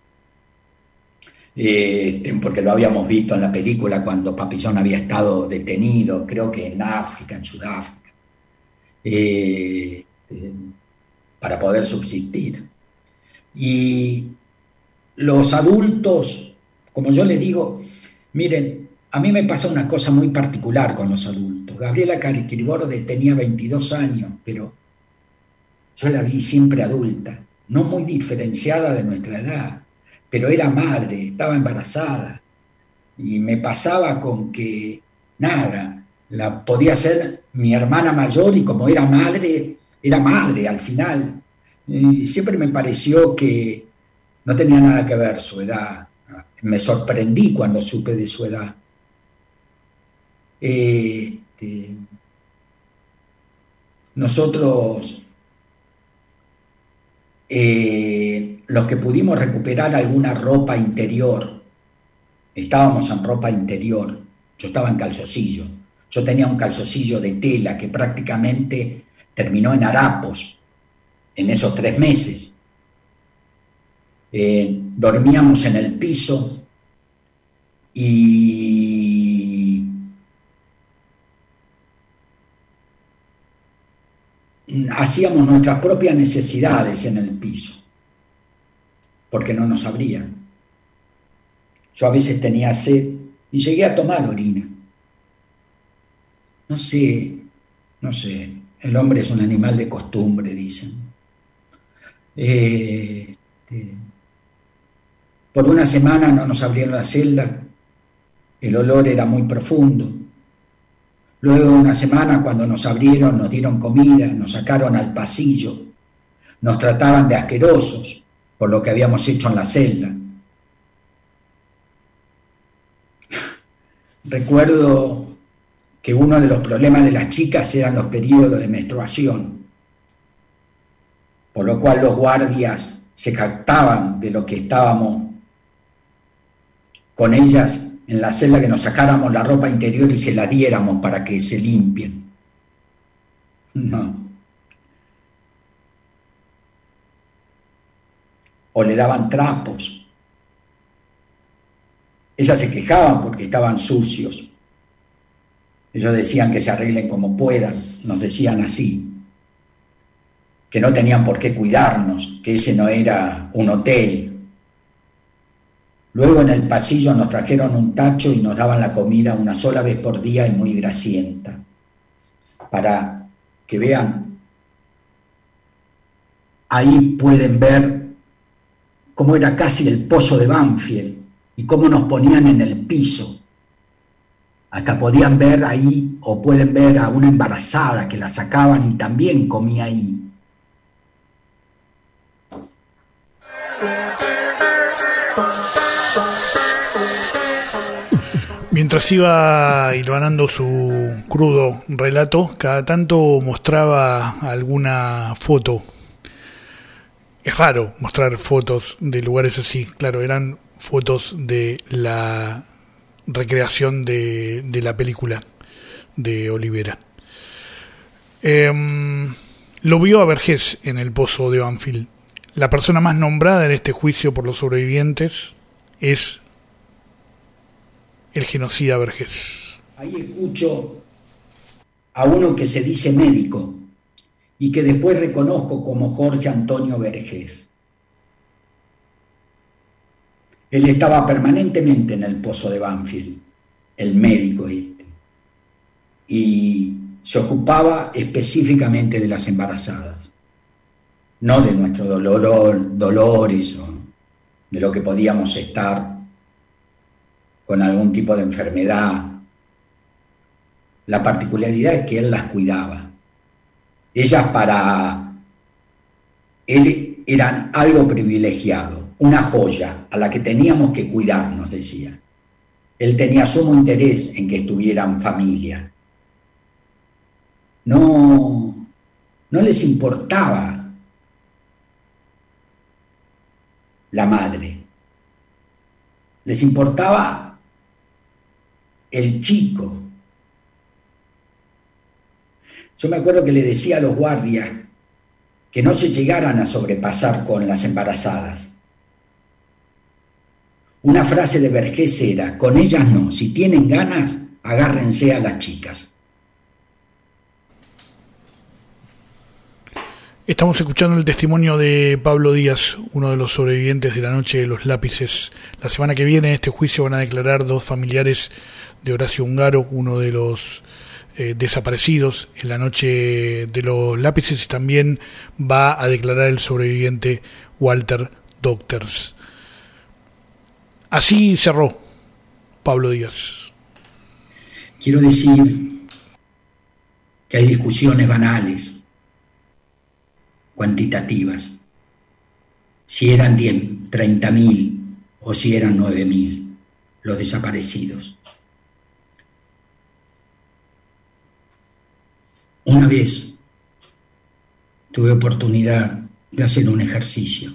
Eh, porque lo habíamos visto en la película cuando Papillón había estado detenido, creo que en África, en Sudáfrica, eh, eh, para poder subsistir. Y los adultos, como yo les digo, miren, a mí me pasa una cosa muy particular con los adultos. Gabriela Cariciriborde tenía veintidós años, pero yo la vi siempre adulta, no muy diferenciada de nuestra edad, pero era madre, estaba embarazada, y me pasaba con que, nada, la podía ser mi hermana mayor, y como era madre, era madre al final. Y siempre me pareció que no tenía nada que ver su edad. Me sorprendí cuando supe de su edad. Este, nosotros... Eh, los que pudimos recuperar alguna ropa interior, estábamos en ropa interior, yo estaba en calzoncillo, yo tenía un calzoncillo de tela que prácticamente terminó en harapos en esos tres meses. Eh, dormíamos en el piso y hacíamos nuestras propias necesidades en el piso, porque no nos abrían. Yo a veces tenía sed y llegué a tomar orina. No sé, no sé, el hombre es un animal de costumbre, dicen. Eh, eh, por una semana no nos abrieron la celda, el olor era muy profundo. Luego de una semana, cuando nos abrieron, nos dieron comida, nos sacaron al pasillo, nos trataban de asquerosos por lo que habíamos hecho en la celda. Recuerdo que uno de los problemas de las chicas eran los periodos de menstruación, por lo cual los guardias se jactaban de lo que estábamos con ellas en la celda, que nos sacáramos la ropa interior y se la diéramos para que se limpien. No. O le daban trapos. Ellas se quejaban porque estaban sucios. Ellos decían que se arreglen como puedan, nos decían así, que no tenían por qué cuidarnos, que ese no era un hotel. Luego en el pasillo nos trajeron un tacho y nos daban la comida una sola vez por día y muy grasienta, para que vean. Ahí pueden ver cómo era casi el pozo de Banfield y cómo nos ponían en el piso. Hasta podían ver ahí, o pueden ver a una embarazada que la sacaban y también comía ahí. Mientras iba hilvanando su crudo relato, cada tanto mostraba alguna foto. Es raro mostrar fotos de lugares así, claro, eran fotos de la recreación de, de la película de Olivera. Eh, lo vio a Vergés en el pozo de Banfield. La persona más nombrada en este juicio por los sobrevivientes es el genocida Vergés. Ahí escucho a uno que se dice médico y que después reconozco como Jorge Antonio Vergés. Él estaba permanentemente en el pozo de Banfield, el médico este, y se ocupaba específicamente de las embarazadas, no de nuestros dolor, dolores o de lo que podíamos estar con algún tipo de enfermedad. La particularidad es que él las cuidaba. Ellas para él eran algo privilegiado, una joya a la que teníamos que cuidarnos, decía. Él tenía sumo interés en que estuvieran familia. No, no les importaba la madre. Les importaba el chico. Yo me acuerdo que le decía a los guardias que no se llegaran a sobrepasar con las embarazadas. Una frase de Vergés era: con ellas no, si tienen ganas, agárrense a las chicas. Estamos escuchando el testimonio de Pablo Díaz, uno de los sobrevivientes de la noche de los lápices. La semana que viene en este juicio van a declarar dos familiares de Horacio Ungaro, uno de los eh, desaparecidos en la noche de los lápices, y también va a declarar el sobreviviente Walter Doctors. Así cerró Pablo Díaz. Quiero decir que hay discusiones banales, cuantitativas, si eran diez, treinta mil o si eran nueve mil los desaparecidos. Una vez tuve oportunidad de hacer un ejercicio.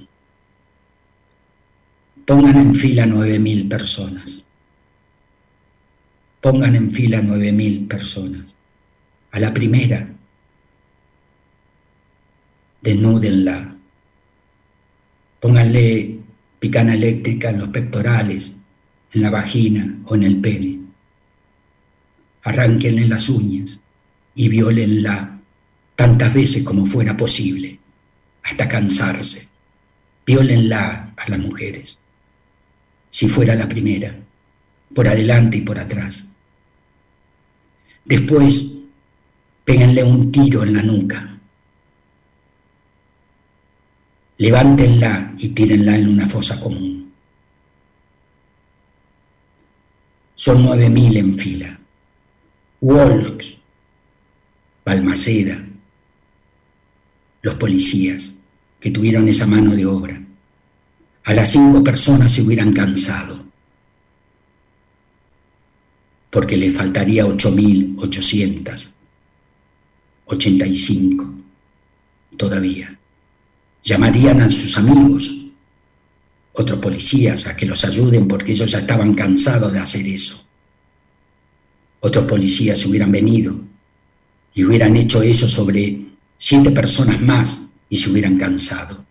Pongan en fila nueve mil personas. Pongan en fila nueve mil personas. A la primera, desnúdenla, pónganle picana eléctrica en los pectorales, en la vagina o en el pene. Arránquenle las uñas y viólenla tantas veces como fuera posible, hasta cansarse. Viólenla a las mujeres, si fuera la primera, por adelante y por atrás. Después, péguenle un tiro en la nuca. Levántenla y tírenla en una fosa común. Son nueve mil en fila. Walks, Balmaceda, los policías que tuvieron esa mano de obra. A las cinco personas se hubieran cansado, porque le faltaría ocho mil ochocientos ochenta y cinco todavía. Llamarían a sus amigos, otros policías, a que los ayuden porque ellos ya estaban cansados de hacer eso. Otros policías hubieran venido y hubieran hecho eso sobre siete personas más y se hubieran cansado.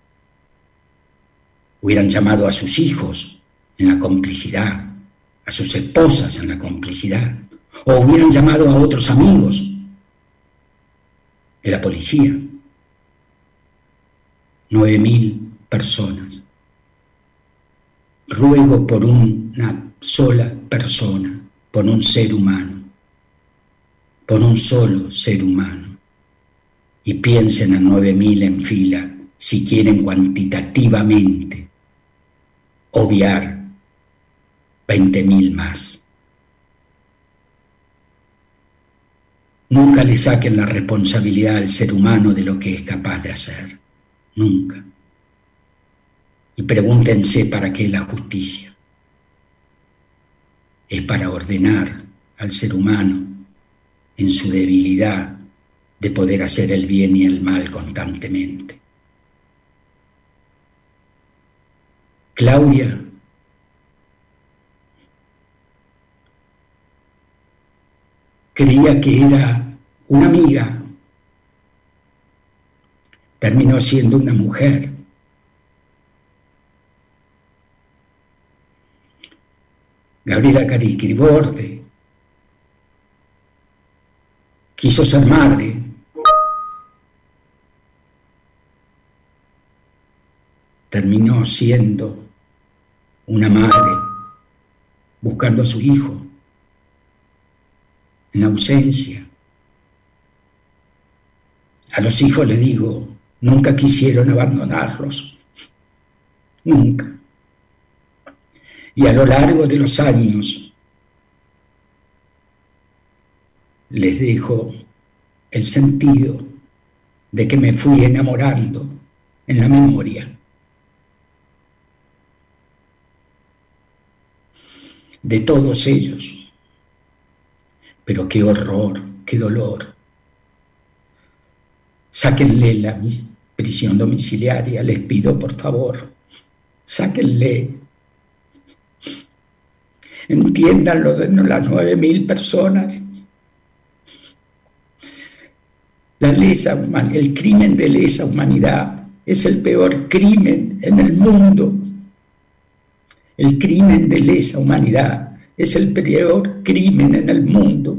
Hubieran llamado a sus hijos en la complicidad, a sus esposas en la complicidad, o hubieran llamado a otros amigos de la policía. Nueve mil personas. Ruego por una sola persona, por un ser humano, por un solo ser humano, y piensen en nueve mil en fila si quieren cuantitativamente obviar veinte mil más. Nunca le saquen la responsabilidad al ser humano de lo que es capaz de hacer. Nunca. Y pregúntense para qué la justicia. Es para ordenar al ser humano en su debilidad de poder hacer el bien y el mal constantemente. Claudia creía que era una amiga, terminó siendo una mujer. Gabriela Carisquiborde quiso ser madre, terminó siendo una madre buscando a su hijo en ausencia. A los hijos les digo, nunca quisieron abandonarlos, nunca. Y a lo largo de los años les dejo el sentido de que me fui enamorando en la memoria. De todos ellos. Pero qué horror, qué dolor. Sáquenle la prisión domiciliaria, les pido por favor. Sáquenle. Entiendan lo de las nueve mil personas. La lesa human- el crimen de lesa humanidad es el peor crimen en el mundo. El crimen de lesa humanidad es el peor crimen en el mundo.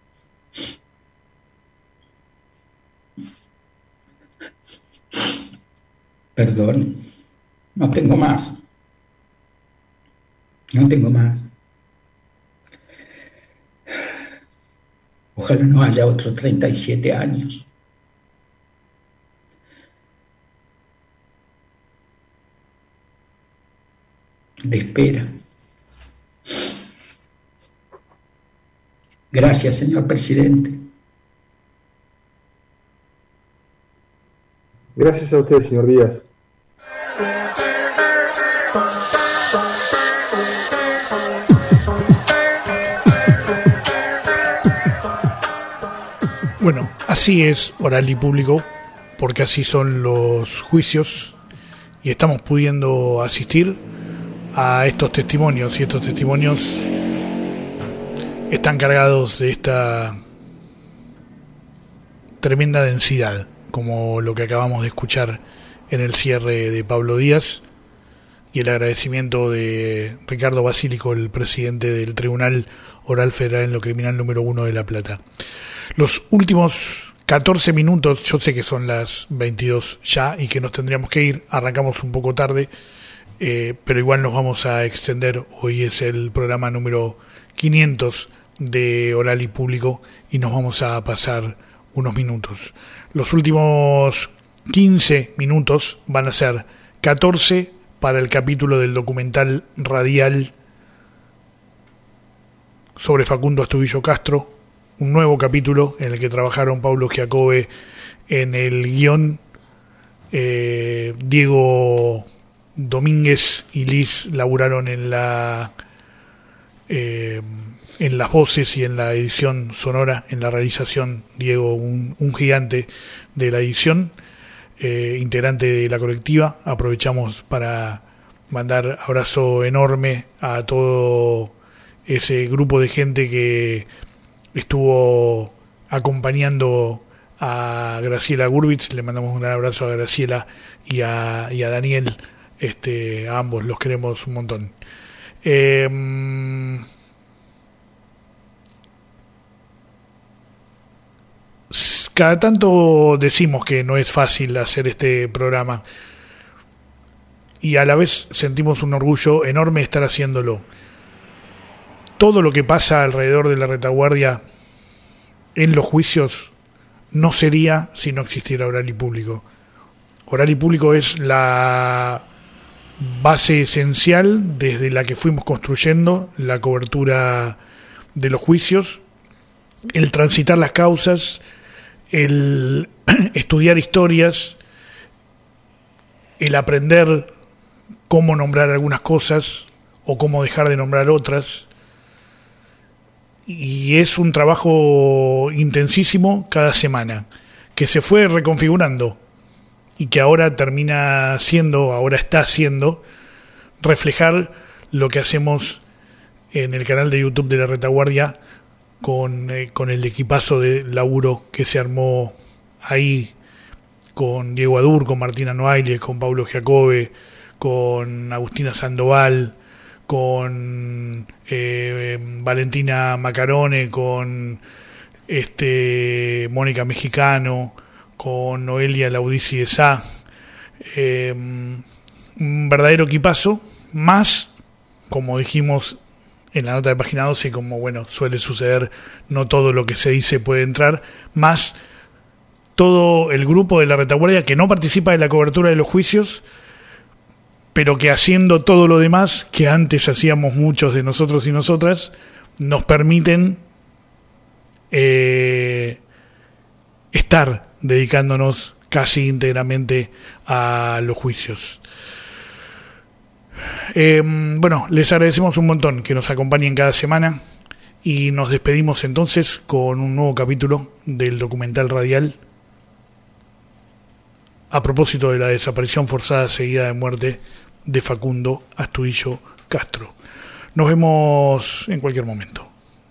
Perdón, no tengo más. No tengo más. Ojalá no haya otros treinta y siete años. De espera. Gracias, señor presidente. Gracias a usted, señor Díaz. Bueno, así es Oral y Público, porque así son los juicios y estamos pudiendo asistir a estos testimonios, y estos testimonios están cargados de esta tremenda densidad, como lo que acabamos de escuchar en el cierre de Pablo Díaz, y el agradecimiento de Ricardo Basílico, el presidente del Tribunal Oral Federal en lo Criminal número uno de La Plata. Los últimos catorce minutos, yo sé que son las veintidós ya y que nos tendríamos que ir, arrancamos un poco tarde, eh, pero igual nos vamos a extender. Hoy es el programa número quinientos de Oral y Público y nos vamos a pasar unos minutos. Los últimos quince minutos van a ser catorce para el capítulo del documental radial sobre Facundo Astudillo Castro, un nuevo capítulo en el que trabajaron Paulo Giacobbe en el guión, eh, Diego Domínguez y Liz laburaron en la eh, en las voces y en la edición sonora, en la realización. Diego, un, un gigante de la edición, eh, integrante de la colectiva. Aprovechamos para mandar abrazo enorme a todo ese grupo de gente que estuvo acompañando a Graciela Gurbitz. Le mandamos un gran abrazo a Graciela y a, y a Daniel, este, a ambos los queremos un montón. Eh, cada tanto decimos que no es fácil hacer este programa y a la vez sentimos un orgullo enorme de estar haciéndolo. Todo lo que pasa alrededor de la retaguardia en los juicios no sería si no existiera Oral y Público. Oral y Público es la base esencial desde la que fuimos construyendo la cobertura de los juicios el transitar las causas, el estudiar historias, el aprender cómo nombrar algunas cosas o cómo dejar de nombrar otras. Y es un trabajo intensísimo cada semana, que se fue reconfigurando y que ahora termina siendo, ahora está siendo, reflejar lo que hacemos en el canal de YouTube de La Retaguardia con, eh, con el equipazo de laburo que se armó ahí con Diego Adur, con Martina Noailles, con Paulo Giacobbe, con Agustina Sandoval, con eh, Valentina Macarone, con este Mónica Mexicano, con Noelia Laudici de Sá, eh, un verdadero equipazo, más, como dijimos en la nota de página doce, como bueno suele suceder, no todo lo que se dice puede entrar, más todo el grupo de La Retaguardia que no participa de la cobertura de los juicios, pero que haciendo todo lo demás que antes hacíamos muchos de nosotros y nosotras, nos permiten eh, estar dedicándonos casi íntegramente a los juicios. Eh, bueno, les agradecemos un montón que nos acompañen cada semana y nos despedimos entonces con un nuevo capítulo del documental radial a propósito de la desaparición forzada seguida de muerte de Facundo Astudillo Castro. Nos vemos en cualquier momento.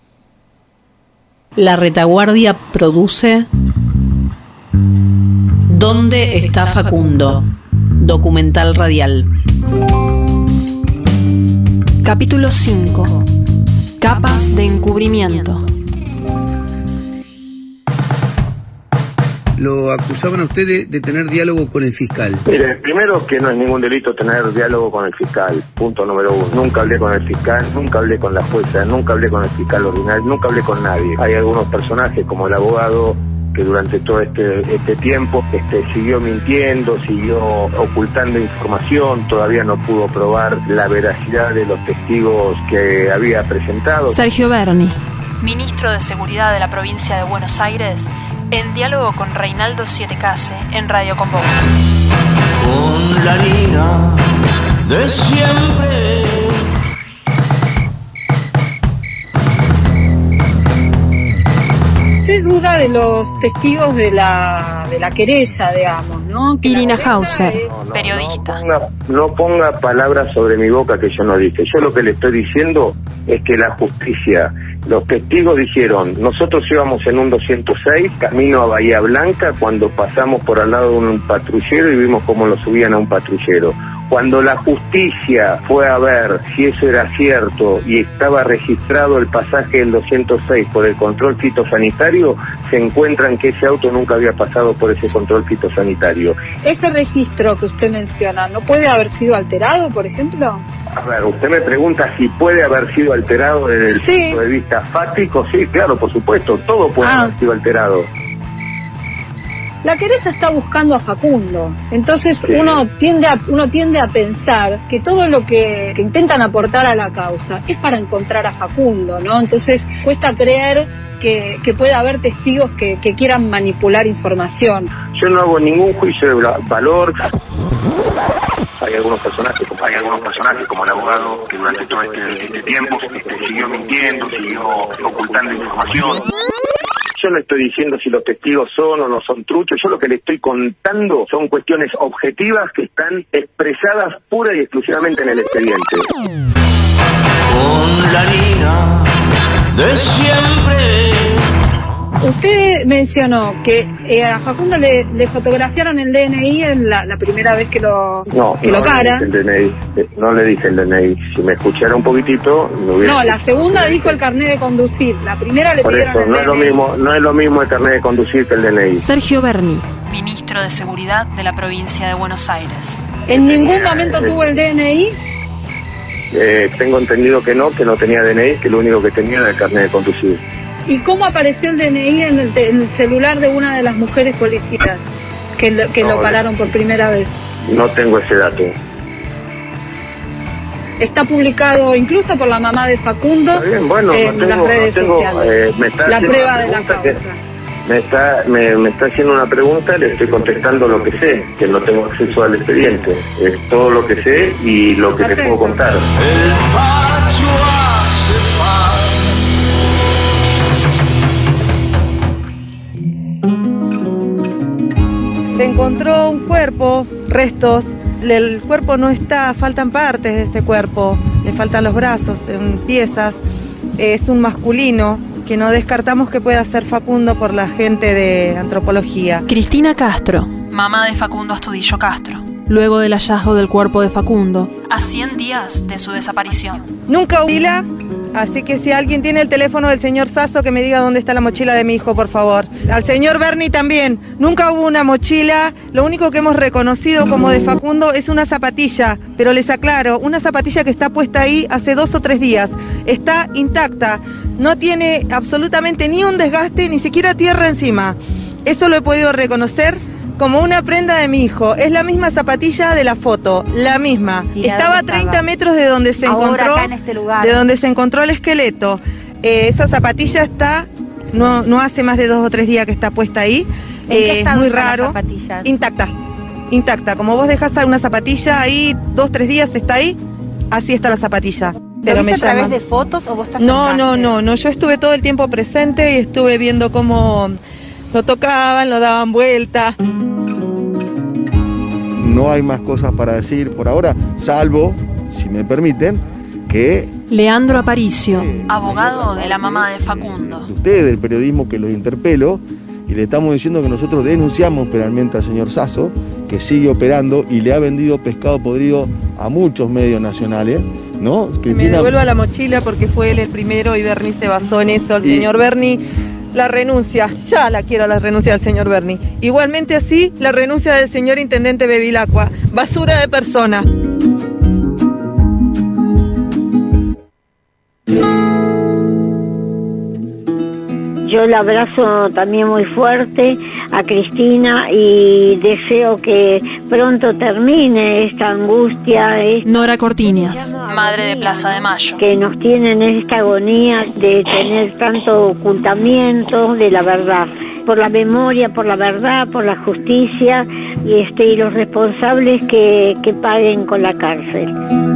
La Retaguardia produce ¿Dónde está Facundo? Documental radial. Capítulo cinco. Capas de encubrimiento. Lo acusaban a usted de, de tener diálogo con el fiscal. Mire, primero que no es ningún delito tener diálogo con el fiscal, punto número uno. Nunca hablé con el fiscal, nunca hablé con la jueza, nunca hablé con el fiscal ordinario, nunca hablé con nadie. Hay algunos personajes como el abogado que durante todo este, este tiempo este, siguió mintiendo, siguió ocultando información, todavía no pudo probar la veracidad de los testigos que había presentado. Sergio Berni, ministro de Seguridad de la provincia de Buenos Aires, en diálogo con Reinaldo Siete Case en Radio Con Vos. Con la harina de siempre. ¿Usted duda de los testigos de la, de la querella, digamos, no? Que Irina Hauser, es... no, no, periodista. No ponga, no ponga palabras sobre mi boca que yo no dije. Yo lo que le estoy diciendo es que la justicia, los testigos dijeron, nosotros íbamos en un doscientos seis camino a Bahía Blanca cuando pasamos por al lado de un patrullero y vimos cómo lo subían a un patrullero. Cuando la justicia fue a ver si eso era cierto y estaba registrado el pasaje del doscientos seis por el control fitosanitario, se encuentran que ese auto nunca había pasado por ese control fitosanitario. ¿Este registro que usted menciona no puede haber sido alterado, por ejemplo? A ver, usted me pregunta si puede haber sido alterado desde el sí. punto de vista fáctico. Sí, claro, por supuesto, todo puede ah. haber sido alterado. La querella está buscando a Facundo, entonces sí. uno tiende a uno tiende a pensar que todo lo que, que intentan aportar a la causa es para encontrar a Facundo, ¿no? Entonces cuesta creer que, que pueda haber testigos que, que quieran manipular información. Yo no hago ningún juicio de valor. Hay algunos personajes, como hay algunos personajes como el abogado que durante todo este, este tiempo este, siguió mintiendo, siguió ocultando información. Yo no estoy diciendo si los testigos son o no son truchos, yo lo que le estoy contando son cuestiones objetivas que están expresadas pura y exclusivamente en el expediente. Con la harina de siempre. Usted mencionó que eh, a Facundo le, le fotografiaron el D N I en la, la primera vez que lo, no, que no lo para. Le dije el D N I, no le dije el D N I. Si me escuchara un poquitito, me hubiera... No, la segunda dijo el carnet de conducir. La primera le Por pidieron eso, el no D N I. Es lo mismo, no es lo mismo el carnet de conducir que el D N I. Sergio Berni, ministro de Seguridad de la provincia de Buenos Aires. ¿En ningún momento tuvo el D N I? Eh, tengo entendido que no, que no tenía D N I, que lo único que tenía era el carnet de conducir. ¿Y cómo apareció el D N I en el, en el celular de una de las mujeres policías que, lo, que no, lo pararon por primera vez? No tengo ese dato. está publicado incluso por la mamá de Facundo bien, bueno, en no tengo, las redes no tengo, sociales. eh, me está la prueba de la pregunta causa. que- Me está, me, me está haciendo una pregunta, le estoy contestando lo que sé, que no tengo acceso al expediente. Es todo lo que sé y lo que te puedo contar. Se encontró un cuerpo, restos. El cuerpo no está, faltan partes de ese cuerpo. Le faltan los brazos, en piezas. Es un masculino que no descartamos que pueda ser Facundo por la gente de antropología. Cristina Castro, mamá de Facundo Astudillo Castro, luego del hallazgo del cuerpo de Facundo, a cien días de su desaparición. Nunca hubo mochila, así que si alguien tiene el teléfono del señor Sasso, que me diga dónde está la mochila de mi hijo, por favor. Al señor Berni también, nunca hubo una mochila. Lo único que hemos reconocido como de Facundo es una zapatilla, pero les aclaro, una zapatilla que está puesta ahí hace dos o tres días. Está intacta, no tiene absolutamente ni un desgaste, ni siquiera tierra encima. Eso lo he podido reconocer como una prenda de mi hijo. Es la misma zapatilla de la foto, la misma. Estaba a treinta metros de donde se Ahora, encontró, acá en este lugar. de donde se encontró el esqueleto. Eh, esa zapatilla está, no, no hace más de dos o tres días que está puesta ahí. ¿En qué Eh, estado muy está la raro. zapatilla? Intacta, intacta. Como vos dejás una zapatilla ahí, dos, tres días está ahí, así está la zapatilla. ¿Lo viste a través llaman. de fotos o vos estás No, en no, parte? no, no. Yo estuve todo el tiempo presente y estuve viendo cómo lo tocaban, lo daban vuelta. No hay más cosas para decir por ahora, salvo, si me permiten, que Leandro Aparicio, abogado de la mamá de Facundo. ustedes del periodismo que los interpelo y le estamos diciendo que nosotros denunciamos penalmente al señor Sasso, que sigue operando y le ha vendido pescado podrido a muchos medios nacionales, ¿no? Me Cristina, devuelva la mochila porque fue él el primero y Berni se basó en eso. El Y- señor Berni, la renuncia, ya la quiero la renuncia del señor Berni. Igualmente así, la renuncia del señor intendente Bevilacqua. Basura de persona. Yo la abrazo también muy fuerte a Cristina y deseo que pronto termine esta angustia, esta Nora Cortiñas, madre de Plaza de Mayo. que nos tiene en esta agonía de tener tanto ocultamiento de la verdad. Por la memoria, por la verdad, por la justicia y, este, y los responsables que, que paguen con la cárcel.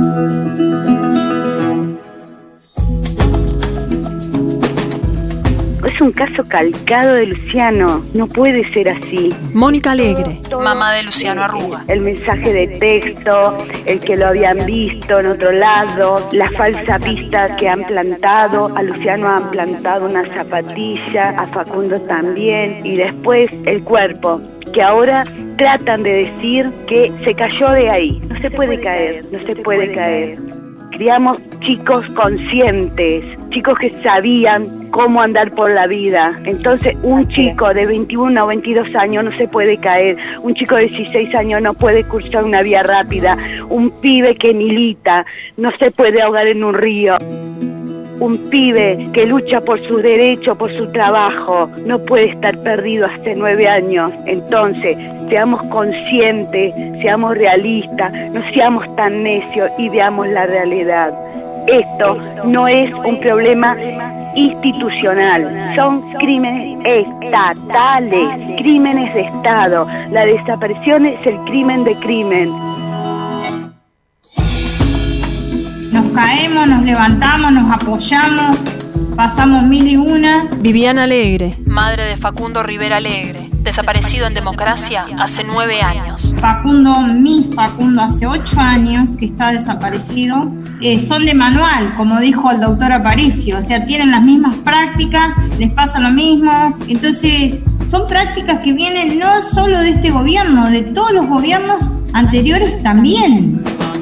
Es un caso calcado de Luciano, no puede ser así. Mónica Alegre, mamá de Luciano Arruga. El mensaje de texto, el que lo habían visto en otro lado, la falsa pista que han plantado, a Luciano han plantado una zapatilla, a Facundo también, y después el cuerpo, que ahora tratan de decir que se cayó de ahí. No se puede caer, no se puede caer. Criamos chicos conscientes, chicos que sabían cómo andar por la vida. Entonces un chico de veintiuno o veintidós años no se puede caer, un chico de dieciséis años no puede cursar una vía rápida, un pibe que milita no se puede ahogar en un río. Un pibe que lucha por su derecho, por su trabajo, no puede estar perdido hace nueve años. Entonces, seamos conscientes, seamos realistas, no seamos tan necios y veamos la realidad. Esto no es un problema institucional, son crímenes estatales, crímenes de Estado. La desaparición es el crimen de crimen. Nos caemos, nos levantamos, nos apoyamos, pasamos mil y una. Viviana Alegre, madre de Facundo Rivera Alegre, desaparecido en democracia hace nueve años. Facundo, mi Facundo, hace ocho años que está desaparecido. Eh, son de manual, como dijo el doctor Aparicio, o sea, tienen las mismas prácticas, les pasa lo mismo. Entonces, son prácticas que vienen no solo de este gobierno, de todos los gobiernos anteriores también.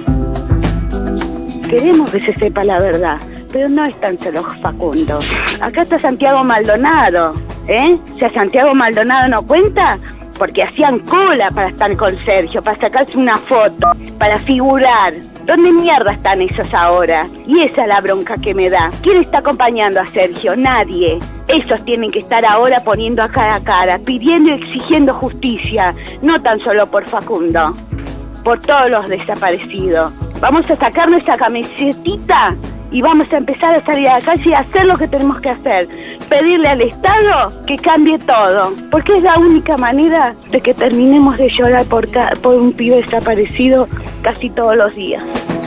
Queremos que se sepa la verdad, pero no es tan solo Facundo. Acá está Santiago Maldonado, ¿eh? O sea, Santiago Maldonado no cuenta porque hacían cola para estar con Sergio, para sacarse una foto, para figurar. ¿Dónde mierda están esos ahora? Y esa es la bronca que me da. ¿Quién está acompañando a Sergio? Nadie. Esos tienen que estar ahora poniendo a cara a cara, pidiendo y exigiendo justicia, no tan solo por Facundo, por todos los desaparecidos. Vamos a sacar nuestra camisetita y vamos a empezar a salir a la calle y a hacer lo que tenemos que hacer. Pedirle al Estado que cambie todo, porque es la única manera de que terminemos de llorar por, ca- por un pibe desaparecido casi todos los días.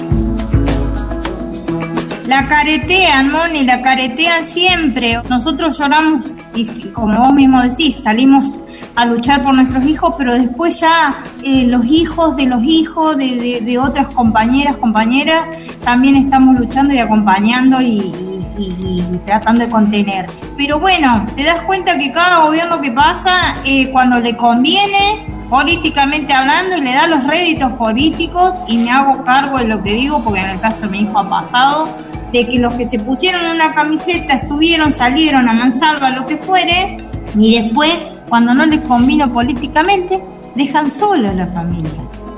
La caretean, Moni, la caretean siempre. Nosotros lloramos y, como vos mismo decís, salimos a luchar por nuestros hijos, pero después ya eh, los hijos de los hijos de, de, de otras compañeras, compañeras, también estamos luchando y acompañando y, y, y tratando de contener. Pero bueno, te das cuenta que cada gobierno que pasa, eh, cuando le conviene, políticamente hablando, y le da los réditos políticos, y me hago cargo de lo que digo, porque en el caso de mi hijo ha pasado, de que los que se pusieron una camiseta estuvieron, salieron a mansalva, lo que fuere, y después, cuando no les convino políticamente, dejan solo a la familia.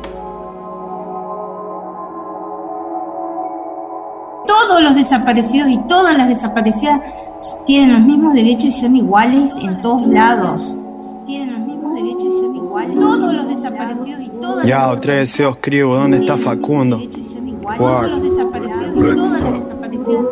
Todos los desaparecidos y todas las desaparecidas tienen los mismos derechos y son iguales en todos lados. Tienen los mismos derechos y son iguales. Todos los desaparecidos y todas Ya, las otra vez se escribo, ¿dónde está Facundo? Todos los desaparecidos y todas las desaparecidas.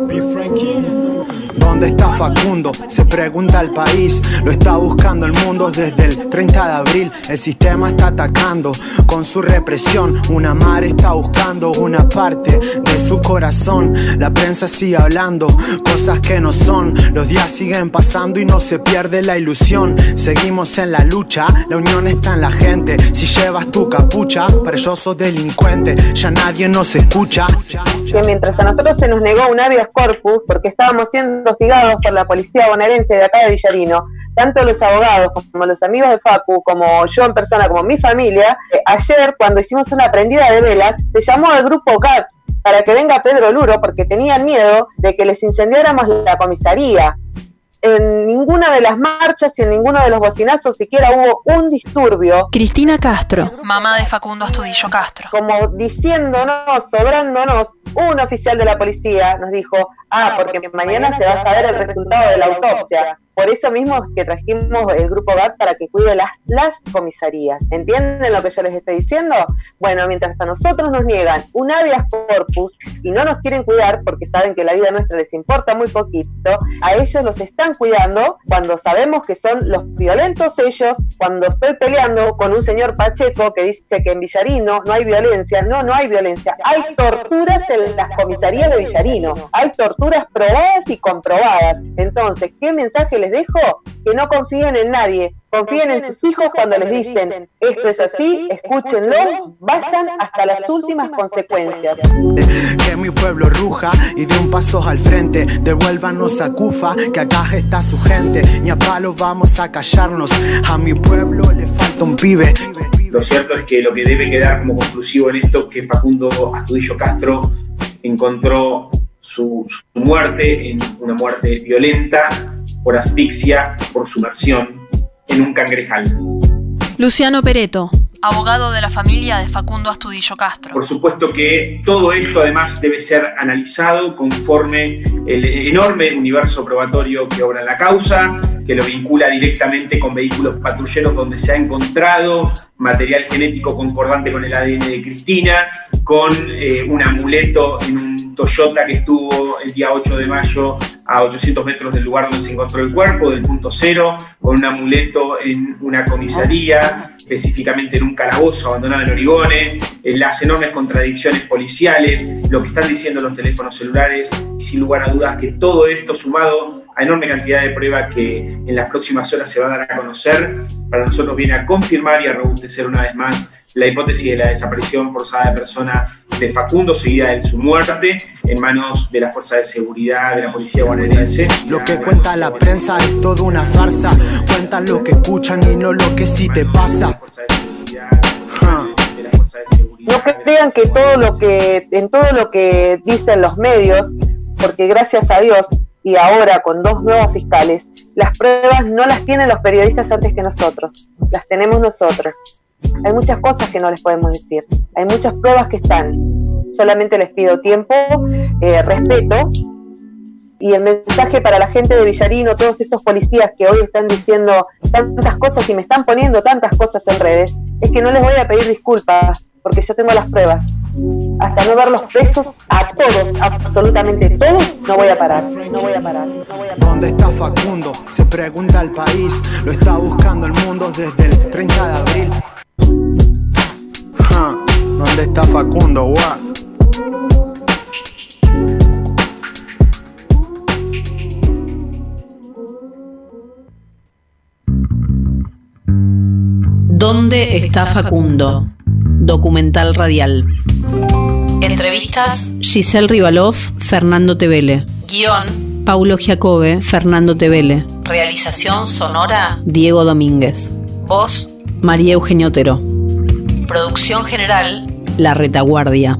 ¿Dónde está Facundo? Se pregunta el país. Lo está buscando el mundo desde el treinta de abril. El sistema está atacando con su represión. Una madre está buscando una parte de su corazón. La prensa sigue hablando cosas que no son. Los días siguen pasando y no se pierde la ilusión. Seguimos en la lucha, la unión está en la gente. Si llevas tu capucha, para ellos sos delincuente. Ya nadie nos escucha. Que mientras a nosotros se nos negó un habeas corpus porque estábamos siendo hostigados por la policía bonaerense de acá de Villarino, tanto los abogados como los amigos de Facu, como yo en persona, como mi familia, eh, ayer cuando hicimos una prendida de velas, se llamó al grupo C A T para que venga Pedro Luro porque tenían miedo de que les incendiáramos la comisaría. En ninguna de las marchas y en ninguno de los bocinazos siquiera hubo un disturbio. Cristina Castro, mamá de Facundo Astudillo Castro. Como diciéndonos, sobrándonos, un oficial de la policía nos dijo, ah, porque mañana se va a saber el resultado de la autopsia. Por eso mismo es que trajimos el grupo G A T para que cuide las, las comisarías. ¿Entienden lo que yo les estoy diciendo? Bueno, mientras a nosotros nos niegan un habeas corpus y no nos quieren cuidar porque saben que la vida nuestra les importa muy poquito, a ellos los están cuidando cuando sabemos que son los violentos ellos. Cuando estoy peleando con un señor Pacheco que dice que en Villarino no hay violencia, no, no hay violencia. Hay torturas en las comisarías de Villarino. Hay torturas probadas y comprobadas. Entonces, ¿qué mensaje les dejo? Que no confíen en nadie, confíen en sus hijos cuando les dicen esto es así, escúchenlo, vayan hasta las últimas consecuencias. Que mi pueblo ruja y de un paso al frente, devuélvanos a Cufa, que acá está su gente, ni a palo vamos a callarnos, a mi pueblo le falta un pibe. Lo cierto es que lo que debe quedar como conclusivo en esto es que Facundo Astudillo Castro encontró su, su muerte en una muerte violenta, por asfixia, por sumersión, en un cangrejal. Luciano Pereto, abogado de la familia de Facundo Astudillo Castro. Por supuesto que todo esto además debe ser analizado conforme el enorme universo probatorio que obra en la causa, que lo vincula directamente con vehículos patrulleros donde se ha encontrado material genético concordante con el A D N de Cristina, con eh, un amuleto en un Toyota que estuvo el día ocho de mayo a ochocientos metros del lugar donde se encontró el cuerpo, del punto cero, con un amuleto en una comisaría, específicamente en un calabozo abandonado en Origone, en las enormes contradicciones policiales, lo que están diciendo los teléfonos celulares, y sin lugar a dudas que todo esto sumado a enorme cantidad de pruebas que en las próximas horas se va a dar a conocer, para nosotros viene a confirmar y a robustecer una vez más la hipótesis de la desaparición forzada de persona de Facundo, seguida de su muerte, en manos de la Fuerza de Seguridad de la Policía bonaerense. Lo que cuenta la prensa es toda una farsa, cuentan lo que escuchan y no lo que sí te pasa. No crean que todo lo que, en todo lo que dicen los medios, porque gracias a Dios, y ahora con dos nuevos fiscales, las pruebas no las tienen los periodistas antes que nosotros, las tenemos nosotros. Hay muchas cosas que no les podemos decir, hay muchas pruebas que están. Solamente les pido tiempo, eh, respeto, y el mensaje para la gente de Villarino, todos estos policías que hoy están diciendo tantas cosas y me están poniendo tantas cosas en redes, es que no les voy a pedir disculpas, porque yo tengo las pruebas. hasta no ver los presos a todos, absolutamente todos, no voy a parar, no voy a parar, no voy a parar. ¿Dónde está Facundo? Se pregunta el país, lo está buscando el mundo desde el treinta de abril. Ja, ¿dónde está Facundo? What? ¿Dónde está Facundo? Documental radial. Entrevistas: Giselle Rivalov, Fernando Tevele. Guión: Paulo Giacobbe, Fernando Tevele. Realización sonora: Diego Domínguez. Voz: María Eugenia Otero. Producción general: La Retaguardia.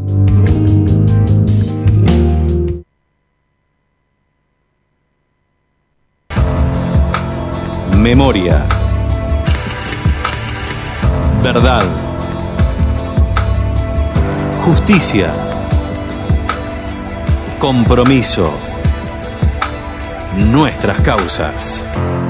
Memoria. Verdad. Justicia. Compromiso. Nuestras causas.